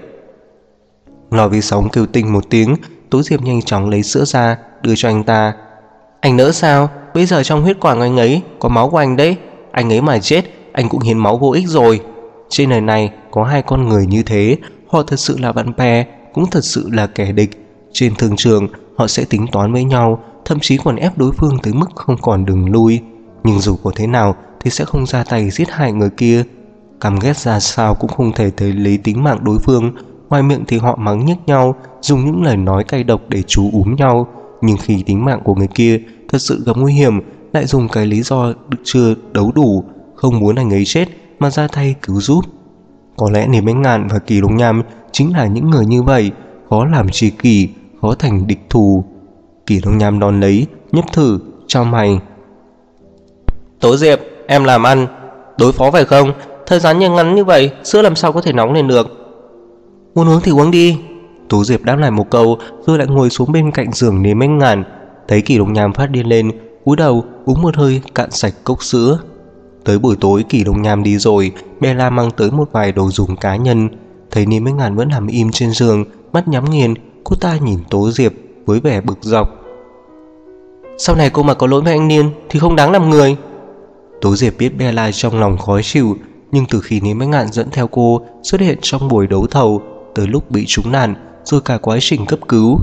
Lò vi sóng kêu tinh một tiếng, Tố Diệp nhanh chóng lấy sữa ra đưa cho anh ta. Anh nỡ sao? Bây giờ trong huyết quản của anh ấy có máu của anh đấy. Anh ấy mà chết, anh cũng hiến máu vô ích rồi. Trên đời này có hai con người như thế, họ thật sự là bạn bè, cũng thật sự là kẻ địch. Trên thương trường họ sẽ tính toán với nhau, thậm chí còn ép đối phương tới mức không còn đường lui. Nhưng dù có thế nào thì sẽ không ra tay giết hại người kia. Căm ghét ra sao cũng không thể lấy tính mạng đối phương. Ngoài miệng thì họ mắng nhức nhau, dùng những lời nói cay độc để trú úm nhau. Nhưng khi tính mạng của người kia thật sự gặp nguy hiểm, lại dùng cái lý do chưa đấu đủ, không muốn anh ấy chết mà ra tay cứu giúp. Có lẽ Nề Mấy Ngạn và Kỳ Đông Nham chính là những người như vậy, khó làm tri kỷ, khó thành địch thù. Kỳ Đông Nham đón lấy, nhấp thử, chau mày. Tố Diệp, em làm ăn đối phó phải không? Thời gian ngắn như vậy, sữa làm sao có thể nóng lên được? Muốn uống thì uống đi. Tố Diệp đáp lại một câu, rồi lại ngồi xuống bên cạnh giường Nề Mấy Ngạn. Thấy Kỳ Đông Nham phát điên lên, cúi đầu uống một hơi cạn sạch cốc sữa. Tới buổi tối Kỳ Đông Nham đi rồi, Bella mang tới một vài đồ dùng cá nhân. Thấy Nề Mấy Ngạn vẫn nằm im trên giường, mắt nhắm nghiền, cô ta nhìn Tố Diệp với vẻ bực dọc. Sau này cô mà có lỗi với anh Niên thì không đáng làm người. Tố Diệp biết Bella trong lòng khó chịu, nhưng từ khi Nề Mấy Ngạn dẫn theo cô xuất hiện trong buổi đấu thầu, tới lúc bị trúng nạn, rồi cả quá trình cấp cứu,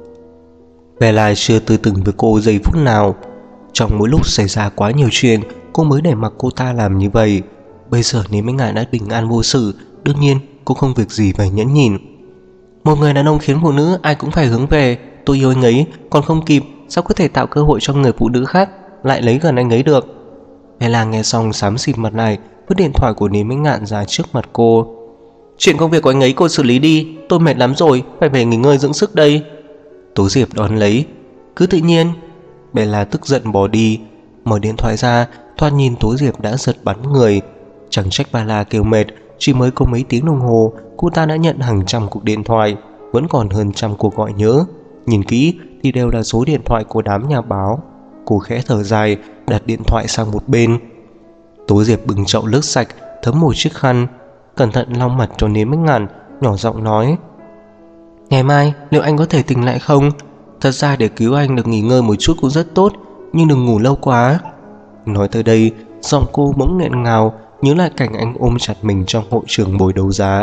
Bella chưa tư từng với cô giây phút nào. Trong mỗi lúc xảy ra quá nhiều chuyện, cô mới để mặc cô ta làm như vậy. Bây giờ Nề Mấy Ngạn đã bình an vô sự, đương nhiên cô không việc gì phải nhẫn nhịn. Một người đàn ông khiến phụ nữ ai cũng phải hướng về. Tôi yêu anh ấy còn không kịp, sao có thể tạo cơ hội cho người phụ nữ khác lại lấy gần anh ấy được? Bella nghe xong xám xịt mặt lại, vứt điện thoại của Nề Mấy Ngạn ra trước mặt cô. Chuyện công việc của anh ấy cô xử lý đi, tôi mệt lắm rồi, phải về nghỉ ngơi dưỡng sức đây. Tố Diệp đón lấy. Cứ tự nhiên. Bella tức giận bỏ đi. Mở điện thoại ra, thoạt nhìn Tố Diệp đã giật bắn người. Chẳng trách Bella kêu mệt, chỉ mới có mấy tiếng đồng hồ, cô ta đã nhận hàng trăm cuộc điện thoại, vẫn còn hơn trăm cuộc gọi nhỡ. Nhìn kỹ thì đều là số điện thoại của đám nhà báo. Cô khẽ thở dài, đặt điện thoại sang một bên. Tố Diệp bưng chậu nước sạch, thấm một chiếc khăn, cẩn thận lau mặt cho Nề Mấy Ngạn, nhỏ giọng nói. Ngày mai liệu anh có thể tỉnh lại không? Thật ra để cứu anh được nghỉ ngơi một chút cũng rất tốt, nhưng đừng ngủ lâu quá. Nói tới đây, giọng cô bỗng nghẹn ngào, nhớ lại cảnh anh ôm chặt mình trong hội trường buổi đấu giá.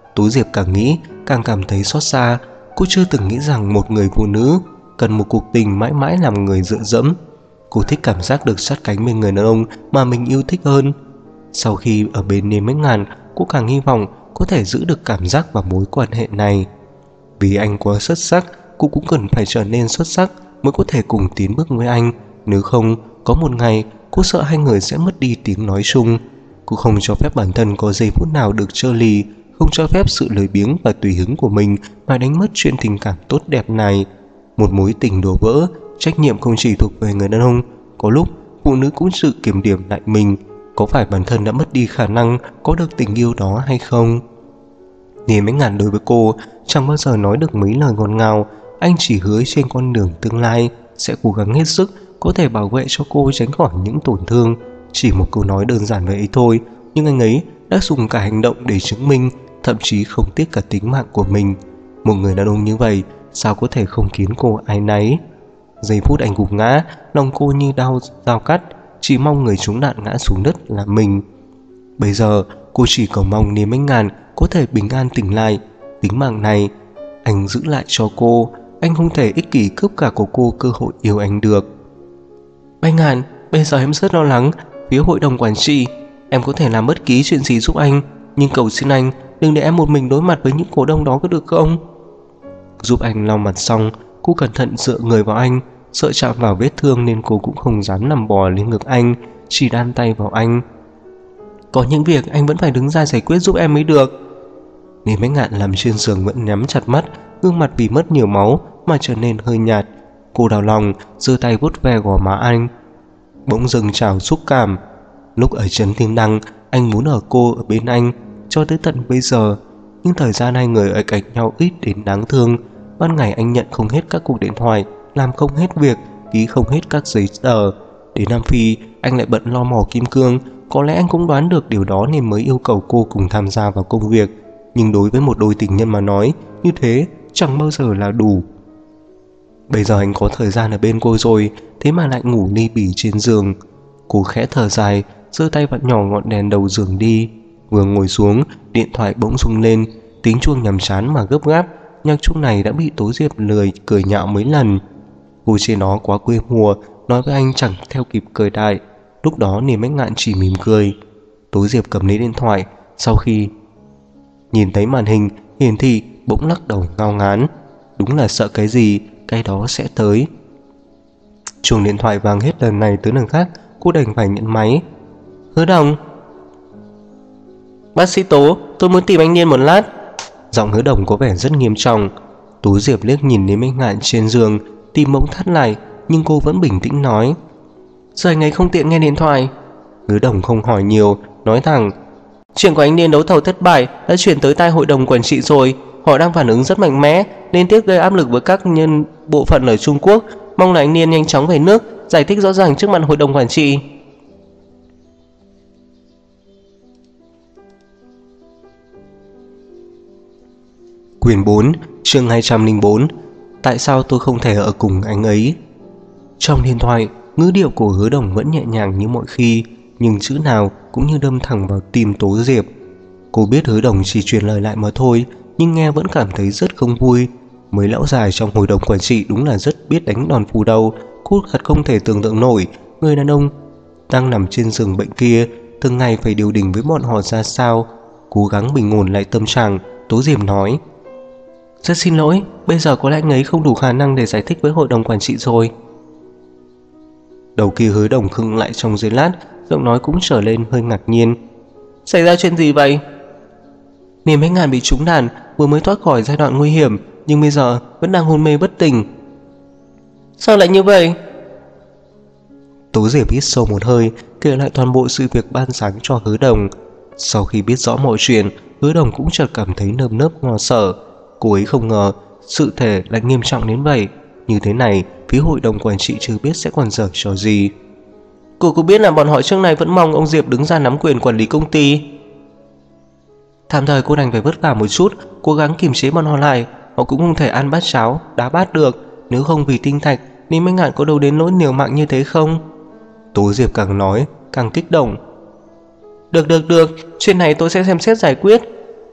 Tú Diệp càng nghĩ càng cảm thấy xót xa. Cô chưa từng nghĩ rằng một người phụ nữ cần một cuộc tình mãi mãi làm người dựa dẫm. Cô thích cảm giác được sát cánh bên người đàn ông mà mình yêu thích hơn. Sau khi ở bên Niêm Mách Ngàn, cô càng hy vọng có thể giữ được cảm giác và mối quan hệ này. Vì anh quá xuất sắc, cô cũng cần phải trở nên xuất sắc mới có thể cùng tiến bước với anh. Nếu không, có một ngày cô sợ hai người sẽ mất đi tiếng nói chung. Cô không cho phép bản thân có giây phút nào được trơ lì, không cho phép sự lười biếng và tùy hứng của mình mà đánh mất chuyện tình cảm tốt đẹp này. Một mối tình đổ vỡ, trách nhiệm không chỉ thuộc về người đàn ông. Có lúc phụ nữ cũng tự kiểm điểm lại mình, có phải bản thân đã mất đi khả năng có được tình yêu đó hay không. Niêm Mách Ngàn đối với cô chẳng bao giờ nói được mấy lời ngọt ngào. Anh chỉ hứa trên con đường tương lai sẽ cố gắng hết sức có thể bảo vệ cho cô tránh khỏi những tổn thương. Chỉ một câu nói đơn giản vậy ấy thôi, nhưng anh ấy đã dùng cả hành động để chứng minh, thậm chí không tiếc cả tính mạng của mình. Một người đàn ông như vậy sao có thể không khiến cô áy náy. Giây phút anh gục ngã, lòng cô như dao cắt, chỉ mong người trúng đạn ngã xuống đất là mình. Bây giờ cô chỉ cầu mong Niêm Mách Ngàn có thể bình an tỉnh lại. Tính mạng này anh giữ lại cho cô. Anh không thể ích kỷ cướp cả của cô cơ hội yêu anh được. Mách Ngàn, bây giờ em rất lo lắng. Phía hội đồng quản trị, em có thể làm bất kỳ chuyện gì giúp anh, nhưng cầu xin anh đừng để em một mình đối mặt với những cổ đông đó, có được không? Giúp anh lau mặt xong, cô cẩn thận dựa người vào anh. Sợ chạm vào vết thương nên cô cũng không dám nằm bò lên ngực anh, chỉ đan tay vào anh. Có những việc anh vẫn phải đứng ra giải quyết giúp em mới được. Niêm Mách Ngạn nằm trên giường vẫn nhắm chặt mắt, gương mặt vì mất nhiều máu mà trở nên hơi nhạt. Cô đau lòng, giơ tay vuốt ve gò má anh. Bỗng dưng trào xúc cảm. Lúc ở trấn Thiên Đăng, anh muốn ở cô ở bên anh cho tới tận bây giờ, nhưng thời gian hai người ở cạnh nhau ít đến đáng thương. Ban ngày anh nhận không hết các cuộc điện thoại, làm không hết việc, ký không hết các giấy tờ. Đến Nam Phi, anh lại bận lo mỏ kim cương. Có lẽ anh cũng đoán được điều đó nên mới yêu cầu cô cùng tham gia vào công việc. Nhưng đối với một đôi tình nhân mà nói, như thế chẳng bao giờ là đủ. Bây giờ anh có thời gian ở bên cô rồi, thế mà lại ngủ li bì trên giường. Cô khẽ thở dài, giơ tay vặn nhỏ ngọn đèn đầu giường đi. Vừa ngồi xuống, điện thoại bỗng rung lên. Tiếng chuông nhàm chán mà gấp gáp. Nhạc chuông này đã bị Tố Diệp lười cười nhạo mấy lần. Cô chê nó quá quê mùa, nói với anh chẳng theo kịp cười đại. Lúc đó Niêm Mách Ngạn chỉ mỉm cười. Tố Diệp cầm lấy điện thoại, sau khi nhìn thấy màn hình hiển thị bỗng lắc đầu ngao ngán. Đúng là sợ cái gì cái đó sẽ tới. Chuông điện thoại vang hết lần này tới lần khác, cô đành phải nhận máy. Hứa Đồng. Bác sĩ Tố, tôi muốn tìm anh Niên một lát. Giọng Hứa Đồng có vẻ rất nghiêm trọng. Tú Diệp liếc nhìn Niêm Mách Ngạn trên giường, tim bỗng thắt lại, nhưng cô vẫn bình tĩnh nói. Giờ anh ấy không tiện nghe điện thoại. Hứa Đồng không hỏi nhiều, nói thẳng. Chuyện của anh Niên đấu thầu thất bại đã chuyển tới tai hội đồng quản trị rồi. Họ đang phản ứng rất mạnh mẽ, liên tiếp gây áp lực với các nhân bộ phận ở Trung Quốc. Mong là anh Niên nhanh chóng về nước, giải thích rõ ràng trước mặt hội đồng quản trị. Quyển 4, chương 204. Tại sao tôi không thể ở cùng anh ấy? Trong điện thoại, ngữ điệu của Hứa Đồng vẫn nhẹ nhàng như mọi khi, nhưng chữ nào cũng như đâm thẳng vào tim Tố Diệp. Cô biết Hứa Đồng chỉ truyền lời lại mà thôi, nhưng nghe vẫn cảm thấy rất không vui. Mấy lão già trong hội đồng quản trị đúng là rất biết đánh đòn phủ đầu. Cô thật không thể tưởng tượng nổi người đàn ông đang nằm trên giường bệnh kia từng ngày phải điều đình với bọn họ ra sao. Cố gắng bình ổn lại tâm trạng, Tố Diệp nói. Rất xin lỗi, bây giờ có lẽ anh ấy không đủ khả năng để giải thích với hội đồng quản trị rồi. Đầu kia Hứa Đồng khựng lại trong giây lát, giọng nói cũng trở lên hơi ngạc nhiên. Xảy ra chuyện gì vậy? Niêm Mách Ngạn bị trúng đạn, vừa mới thoát khỏi giai đoạn nguy hiểm, nhưng bây giờ vẫn đang hôn mê bất tỉnh. Sao lại như vậy? Tố Diệp hít sâu một hơi, kể lại toàn bộ sự việc ban sáng cho Hứa Đồng. Sau khi biết rõ mọi chuyện, Hứa Đồng cũng chợt cảm thấy nơm nớp lo sợ. Cô ấy không ngờ sự thể lại nghiêm trọng đến vậy. Như thế này, phía hội đồng quản trị chưa biết sẽ còn giở trò gì. Cô có biết là bọn họ trước này vẫn mong ông Diệp đứng ra nắm quyền quản lý công ty. Tạm thời cô đành phải vất vả một chút, cố gắng kiềm chế bọn họ lại. Họ cũng không thể ăn bát cháo, đá bát được. Nếu không vì tinh thạch, Niêm Mách Ngạn có đâu đến nỗi liều mạng như thế không? Tố Diệp càng nói càng kích động. Được, chuyện này tôi sẽ xem xét giải quyết.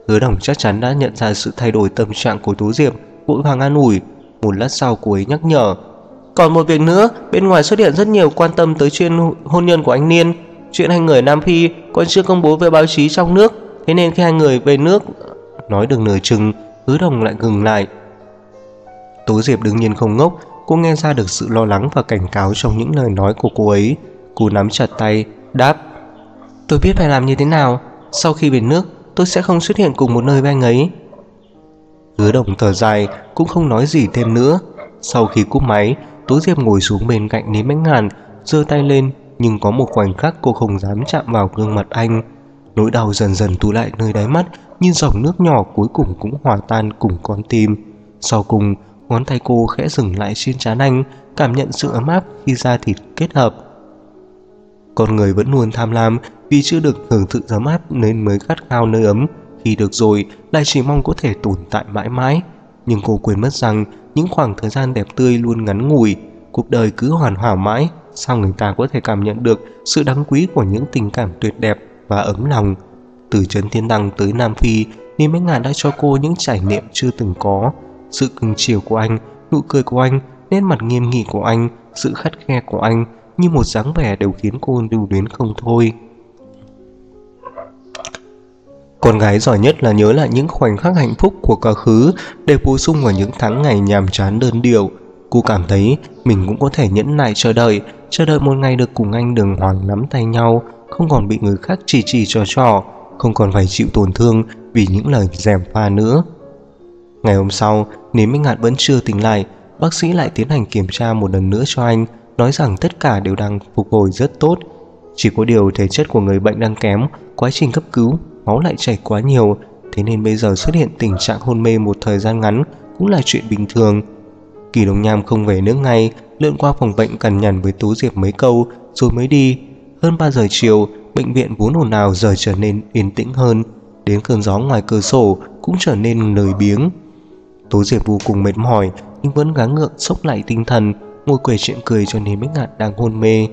Hứa Đồng chắc chắn đã nhận ra sự thay đổi tâm trạng của Tố Diệp, vội vàng an ủi. Một lát sau cô ấy nhắc nhở: còn một việc nữa, bên ngoài xuất hiện rất nhiều quan tâm tới chuyện hôn nhân của anh Niên. Chuyện hai người Nam Phi còn chưa công bố với báo chí trong nước, thế nên khi hai người về nước... Nói được nửa chừng, Hứa Đồng lại ngừng lại. Tố Diệp đương nhiên không ngốc, cô nghe ra được sự lo lắng và cảnh cáo trong những lời nói của cô ấy. Cô nắm chặt tay, đáp: tôi biết phải làm như thế nào. Sau khi về nước, tôi sẽ không xuất hiện cùng một nơi với anh ấy. Hứa Đồng thở dài, cũng không nói gì thêm nữa. Sau khi cúp máy, Tố Diệp ngồi xuống bên cạnh Lý Mãnh Ngàn, giơ tay lên, nhưng có một khoảnh khắc cô không dám chạm vào gương mặt anh. Nỗi đau dần dần tụ lại nơi đáy mắt, như dòng nước nhỏ cuối cùng cũng hòa tan cùng con tim. Sau cùng, ngón tay cô khẽ dừng lại trên trán anh, cảm nhận sự ấm áp khi da thịt kết hợp. Con người vẫn luôn tham lam, vì chưa được hưởng thụ ấm áp nên mới khát khao nơi ấm. Khi được rồi, lại chỉ mong có thể tồn tại mãi mãi. Nhưng cô quên mất rằng những khoảng thời gian đẹp tươi luôn ngắn ngủi. Cuộc đời cứ hoàn hảo mãi, sao người ta có thể cảm nhận được sự đáng quý của những tình cảm tuyệt đẹp và ấm lòng. Từ Trấn Thiên Đằng tới Nam Phi, Lý Mãnh Ngàn đã cho cô những trải nghiệm chưa từng có. Sự cưng chiều của anh, nụ cười của anh, nét mặt nghiêm nghị của anh, sự khắt khe của anh, như một dáng vẻ đều khiến cô lưu luyến không thôi. Con gái giỏi nhất là nhớ lại những khoảnh khắc hạnh phúc của quá khứ để bổ sung vào những tháng ngày nhàm chán đơn điệu. Cô cảm thấy mình cũng có thể nhẫn nại chờ đợi một ngày được cùng anh Đường Hoàng nắm tay nhau, không còn bị người khác chỉ trò, không còn phải chịu tổn thương vì những lời gièm pha nữa. Ngày hôm sau, nếu Minh Ngạn vẫn chưa tỉnh lại, bác sĩ lại tiến hành kiểm tra một lần nữa cho anh, nói rằng tất cả đều đang phục hồi rất tốt. Chỉ có điều thể chất của người bệnh đang kém, quá trình cấp cứu, máu lại chảy quá nhiều, thế nên bây giờ xuất hiện tình trạng hôn mê một thời gian ngắn cũng là chuyện bình thường. Kỳ Đồng Nham không về nước ngay, lượn qua phòng bệnh cằn nhằn với Tố Diệp mấy câu rồi mới đi. Hơn 3 giờ chiều, bệnh viện vốn ồn ào giờ trở nên yên tĩnh hơn, đến cơn gió ngoài cửa sổ cũng trở nên lười biếng. Tố Diệp vô cùng mệt mỏi nhưng vẫn gắng gượng xốc lại tinh thần, ngồi kể chuyện cười cho Lý Mãnh Ngạn đang hôn mê.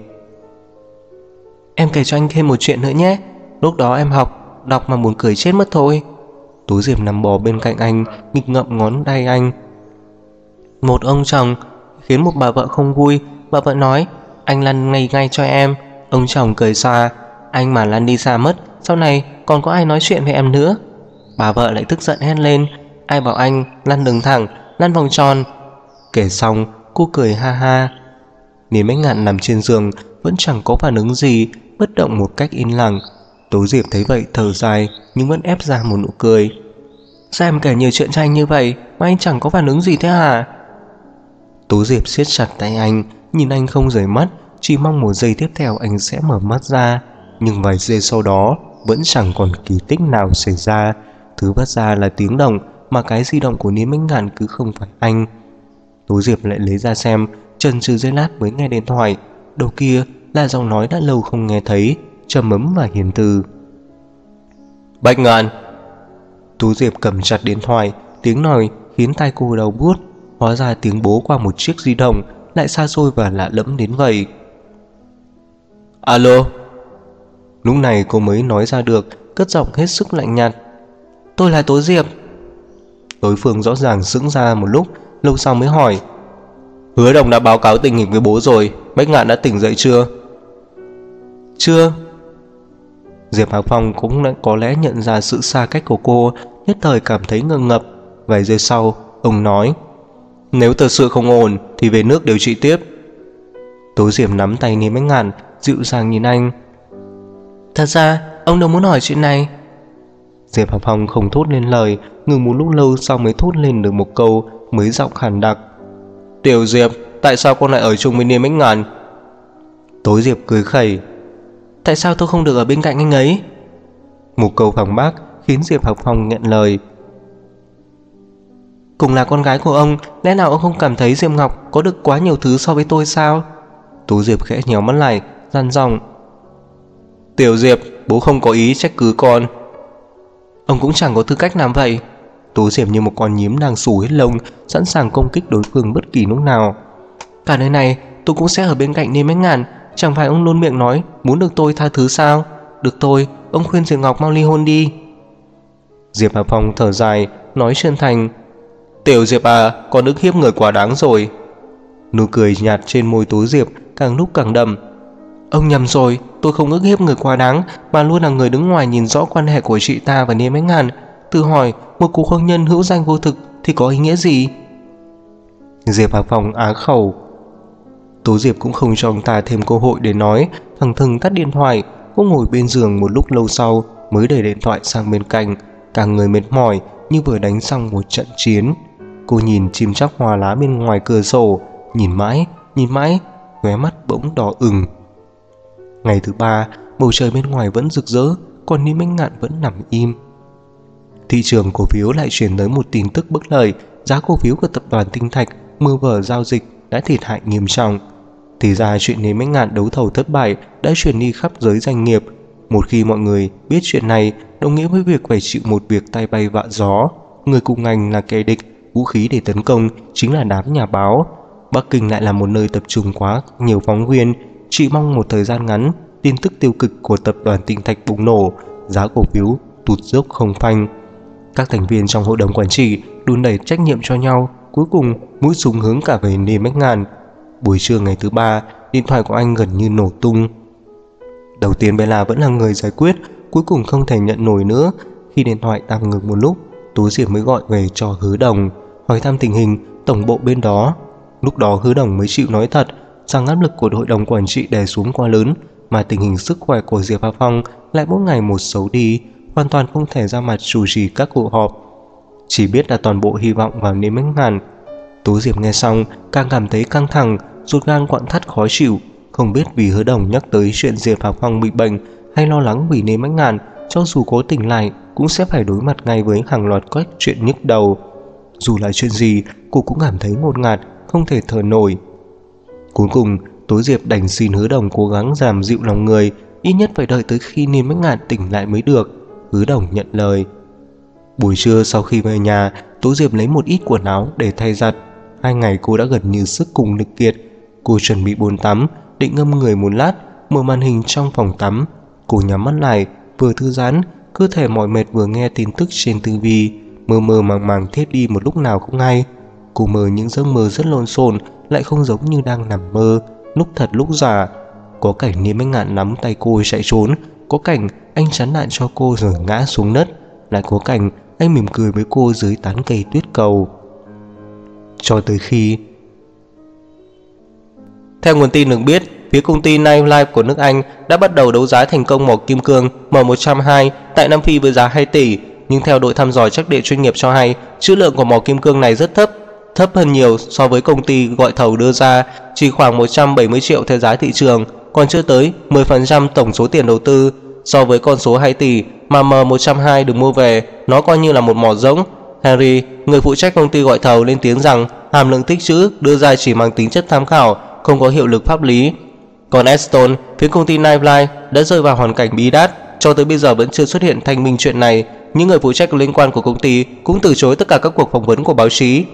Em kể cho anh thêm một chuyện nữa nhé. Lúc đó em đọc mà muốn cười chết mất thôi. Tố Diệp nằm bò bên cạnh anh, nghịch ngậm ngón tay anh. Một ông chồng khiến một bà vợ không vui. Bà vợ nói: anh lăn ngay cho em. Ông chồng cười xa: anh mà lăn đi xa mất, sau này còn có ai nói chuyện với em nữa. Bà vợ lại tức giận hét lên: ai bảo anh lăn đường thẳng, lăn vòng tròn. Kể xong cô cười ha ha. Lý Mãnh Ngạn nằm trên giường vẫn chẳng có phản ứng gì, bất động một cách yên lặng. Tố Diệp thấy vậy thở dài nhưng vẫn ép ra một nụ cười. Sao em kể nhiều chuyện cho anh như vậy mà anh chẳng có phản ứng gì thế hả? Tố Diệp siết chặt tay anh, nhìn anh không rời mắt, chỉ mong một giây tiếp theo anh sẽ mở mắt ra. Nhưng vài giây sau đó vẫn chẳng còn kỳ tích nào xảy ra. Thứ phát ra là tiếng động, mà cái di động của Lý Mãnh Ngạn cứ không phải anh. Tố Diệp lại lấy ra xem, chần chừ giây lát mới nghe điện thoại. Đầu kia là giọng nói đã lâu không nghe thấy, trầm ấm và hiền từ. Bạch Ngạn. Tố Diệp cầm chặt điện thoại, tiếng nói khiến tai cô đau buốt. Hóa ra tiếng bố qua một chiếc di động lại xa xôi và lạ lẫm đến vậy. Alo. Lúc này cô mới nói ra được, cất giọng hết sức lạnh nhạt. Tôi là Tố Diệp. Đối phương rõ ràng sững ra một lúc, lâu sau mới hỏi: Hứa Đồng đã báo cáo tình hình với bố rồi, Bách Ngạn đã tỉnh dậy chưa? Chưa. Diệp Hạc Phong cũng đã có lẽ nhận ra sự xa cách của cô, nhất thời cảm thấy ngượng ngập. Vài giây sau, ông nói: Nếu thật sự không ổn thì về nước điều trị tiếp. Tố Diệp nắm tay Lý Mãnh Ngạn, dịu dàng nhìn anh. Thật ra ông đâu muốn hỏi chuyện này. Diệp Hạc Phong không thốt lên lời, ngừng một lúc lâu sau mới thốt lên được một câu, mới giọng khàn đặc: Tiểu Diệp, tại sao con lại ở chung với Lý Mãnh Ngạn? Tố Diệp cười khẩy: Tại sao tôi không được ở bên cạnh anh ấy? Một câu phản bác khiến Diệp Hạc Phong nghẹn lời. Cùng là con gái của ông, lẽ nào ông không cảm thấy Diệp Ngọc có được quá nhiều thứ so với tôi sao? Tố Diệp khẽ nhéo mắt lại, dằn giọng: Tiểu Diệp, bố không có ý trách cứ con. Ông cũng chẳng có tư cách làm vậy. Tố Diệp như một con nhím đang xù hết lông, sẵn sàng công kích đối phương bất kỳ lúc nào. Cả đời này tôi cũng sẽ ở bên cạnh Lý Mãnh Ngạn. Chẳng phải ông luôn miệng nói muốn được tôi tha thứ sao? Được tôi, ông khuyên Diệp Ngọc mau ly hôn đi. Diệp Hà Phong thở dài, nói chân thành: "Tiểu Diệp à, con ức hiếp người quá đáng rồi." Nụ cười nhạt trên môi Tố Diệp càng lúc càng đậm. "Ông nhầm rồi, tôi không ức hiếp người quá đáng, mà luôn là người đứng ngoài nhìn rõ quan hệ của chị ta và Niêm Ánh Ngàn. Tự hỏi, một cuộc hôn nhân hữu danh vô thực thì có ý nghĩa gì?" Diệp Hà Phong á khẩu. Tố Diệp cũng không cho ông ta thêm cơ hội để nói, thẳng thừng tắt điện thoại. Cô ngồi bên giường một lúc lâu sau mới để điện thoại sang bên cạnh, cả người mệt mỏi như vừa đánh xong một trận chiến. Cô nhìn chim chóc hoa lá bên ngoài cửa sổ, nhìn mãi, khóe mắt bỗng đỏ ửng. Ngày thứ ba, bầu trời bên ngoài vẫn rực rỡ, còn Niêm Ánh Ngạn vẫn nằm im. Thị trường cổ phiếu lại truyền tới một tin tức bất lợi, giá cổ phiếu của tập đoàn Tinh Thạch mưa vở giao dịch đã thiệt hại nghiêm trọng. Thì ra chuyện Niêm Ánh Ngạn đấu thầu thất bại đã truyền đi khắp giới doanh nghiệp. Một khi mọi người biết chuyện này, đồng nghĩa với việc phải chịu một việc tay bay vạ gió. Người cùng ngành là kẻ địch, vũ khí để tấn công chính là đám nhà báo. Bắc Kinh lại là một nơi tập trung quá nhiều phóng viên, chỉ mong một thời gian ngắn, tin tức tiêu cực của tập đoàn Tinh Thạch bùng nổ, giá cổ phiếu tụt dốc không phanh. Các thành viên trong hội đồng quản trị đùn đẩy trách nhiệm cho nhau, cuối cùng mũi súng hướng cả về Niêm Ánh Ngàn. Buổi trưa ngày thứ ba, điện thoại của anh gần như nổ tung. Đầu tiên Bella vẫn là người giải quyết, cuối cùng không thể nhận nổi nữa. Khi điện thoại tạm ngừng một lúc, Tố Diệp mới gọi về cho Hứa Đồng, hỏi thăm tình hình tổng bộ bên đó. Lúc đó Hứa Đồng mới chịu nói thật rằng áp lực của hội đồng quản trị đè xuống quá lớn, mà tình hình sức khỏe của Diệp Hà Phong lại mỗi ngày một xấu đi, hoàn toàn không thể ra mặt chủ trì các cuộc họp. Chỉ biết là toàn bộ hy vọng vào Niêm Ánh Ngàn. Tố Diệp nghe xong càng cảm thấy căng thẳng, ruột gan quặn thắt khó chịu. Không biết vì Hứa Đồng nhắc tới chuyện Diệp Hà Phong bị bệnh, hay lo lắng vì Niêm Ánh Ngàn cho dù cố tỉnh lại cũng sẽ phải đối mặt ngay với hàng loạt các chuyện nhức đầu. Dù là chuyện gì, cô cũng cảm thấy ngột ngạt, không thể thở nổi. Cuối cùng, Tố Diệp đành xin Hứa Đồng cố gắng làm dịu lòng người, ít nhất phải đợi tới khi Niêm Ánh Ngàn tỉnh lại mới được. Hứa Đồng nhận lời. Buổi trưa sau khi về nhà, Tố Diệp lấy một ít quần áo để thay giặt. 2 ngày cô đã gần như sức cùng lực kiệt. Cô chuẩn bị bồn tắm, định ngâm người một lát, mở màn hình trong phòng tắm. Cô nhắm mắt lại, vừa thư giãn, cơ thể mỏi mệt vừa nghe tin tức trên TV, mơ mơ màng màng thiếp đi một lúc nào cũng hay. Cô mơ những giấc mơ rất lộn xộn, lại không giống như đang nằm mơ, lúc thật lúc giả. Có cảnh Niêm Ánh Ngạn nắm tay cô chạy trốn, có cảnh anh chắn lại cho cô rồi ngã xuống đất, lại có cảnh anh mỉm cười với cô dưới tán cây tuyết cầu. Cho tới khi theo nguồn tin được biết, phía công ty Nine Life của nước Anh đã bắt đầu đấu giá thành công mỏ kim cương M102 tại Nam Phi với giá 2 tỷ, nhưng theo đội thăm dò trách địa chuyên nghiệp cho hay, trữ lượng của mỏ kim cương này rất thấp hơn nhiều so với công ty gọi thầu đưa ra, chỉ khoảng 170 triệu theo giá thị trường, còn chưa tới 10% tổng số tiền đầu tư. So với con số 2 tỷ mà M102 được mua về, nó coi như là một mỏ rỗng. Henry, người phụ trách công ty gọi thầu, lên tiếng rằng hàm lượng tích trữ đưa ra chỉ mang tính chất tham khảo, không có hiệu lực pháp lý. Còn Aston, phía công ty Nightline đã rơi vào hoàn cảnh bí đát, cho tới bây giờ vẫn chưa xuất hiện thanh minh chuyện này. Những người phụ trách liên quan của công ty cũng từ chối tất cả các cuộc phỏng vấn của báo chí.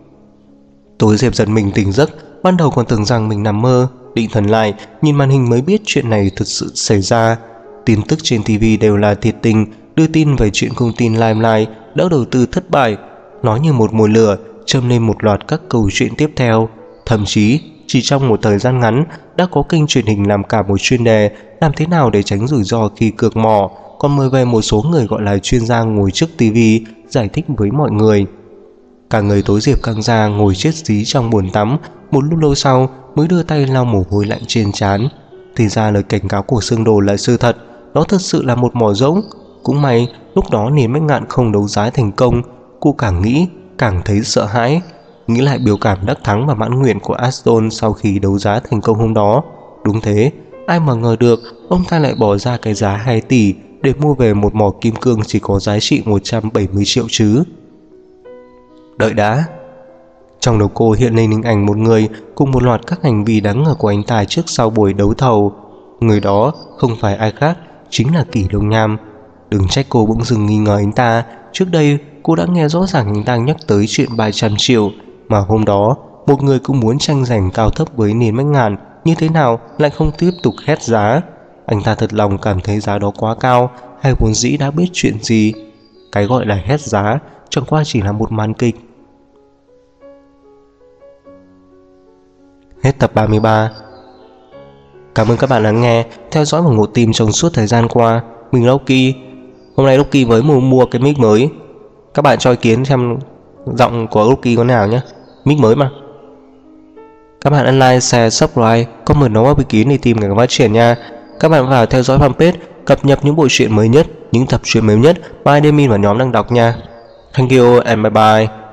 Tố Diệp giật mình tỉnh giấc, ban đầu còn tưởng rằng mình nằm mơ, định thần lại, nhìn màn hình mới biết chuyện này thực sự xảy ra. Tin tức trên TV đều là thiệt tình, đưa tin về chuyện công ty Limelight đã đầu tư thất bại, nói như một mồi lửa châm lên một loạt các câu chuyện tiếp theo. Thậm chí chỉ trong một thời gian ngắn đã có kênh truyền hình làm cả một chuyên đề làm thế nào để tránh rủi ro khi cược mỏ, còn mời về một số người gọi là chuyên gia ngồi trước TV giải thích với mọi người. Cả người Tố Diệp căng ra ngồi chết dí trong bồn tắm, một lúc lâu sau mới đưa tay lau mồ hôi lạnh trên trán. Thì ra lời cảnh cáo của Sương Đồ là sự thật, nó thật sự là một mỏ rỗng. Cũng may lúc đó Niêm Ánh Ngạn không đấu giá thành công. Cô càng nghĩ càng thấy sợ hãi, nghĩ lại biểu cảm đắc thắng và mãn nguyện của Aston sau khi đấu giá thành công hôm đó. Đúng thế, ai mà ngờ được ông ta lại bỏ ra cái giá 2 tỷ để mua về một mỏ kim cương chỉ có giá trị 170 triệu chứ. Đợi đã. Trong đầu cô hiện lên hình ảnh một người cùng một loạt các hành vi đáng ngờ của anh ta trước sau buổi đấu thầu. Người đó không phải ai khác, chính là Kỷ Đông Nham. Đừng trách cô bỗng dưng nghi ngờ anh ta. Trước đây cô đã nghe rõ ràng anh ta nhắc tới chuyện 300 triệu, mà hôm đó một người cũng muốn tranh giành cao thấp với Niêm Ánh Ngạn, như thế nào lại không tiếp tục hét giá. Anh ta thật lòng cảm thấy giá đó quá cao, hay vốn dĩ đã biết chuyện gì. Cái gọi là hét giá chẳng qua chỉ là một màn kịch. Hết tập 33. Cảm ơn các bạn lắng nghe, theo dõi và ủng hộ team trong suốt thời gian qua. Mình Loki. Hôm nay Loki mới mua cái mic mới. Các bạn cho ý kiến xem giọng của Loki có nào nhé. Mic mới mà. Các bạn ấn like, share, subscribe, comment đóng góp ý kiến để team ngày càng phát triển nha. Các bạn vào theo dõi fanpage, cập nhật những bộ truyện mới nhất, những tập truyện mới nhất mà admin và nhóm đang đọc nha. Thank you and bye bye.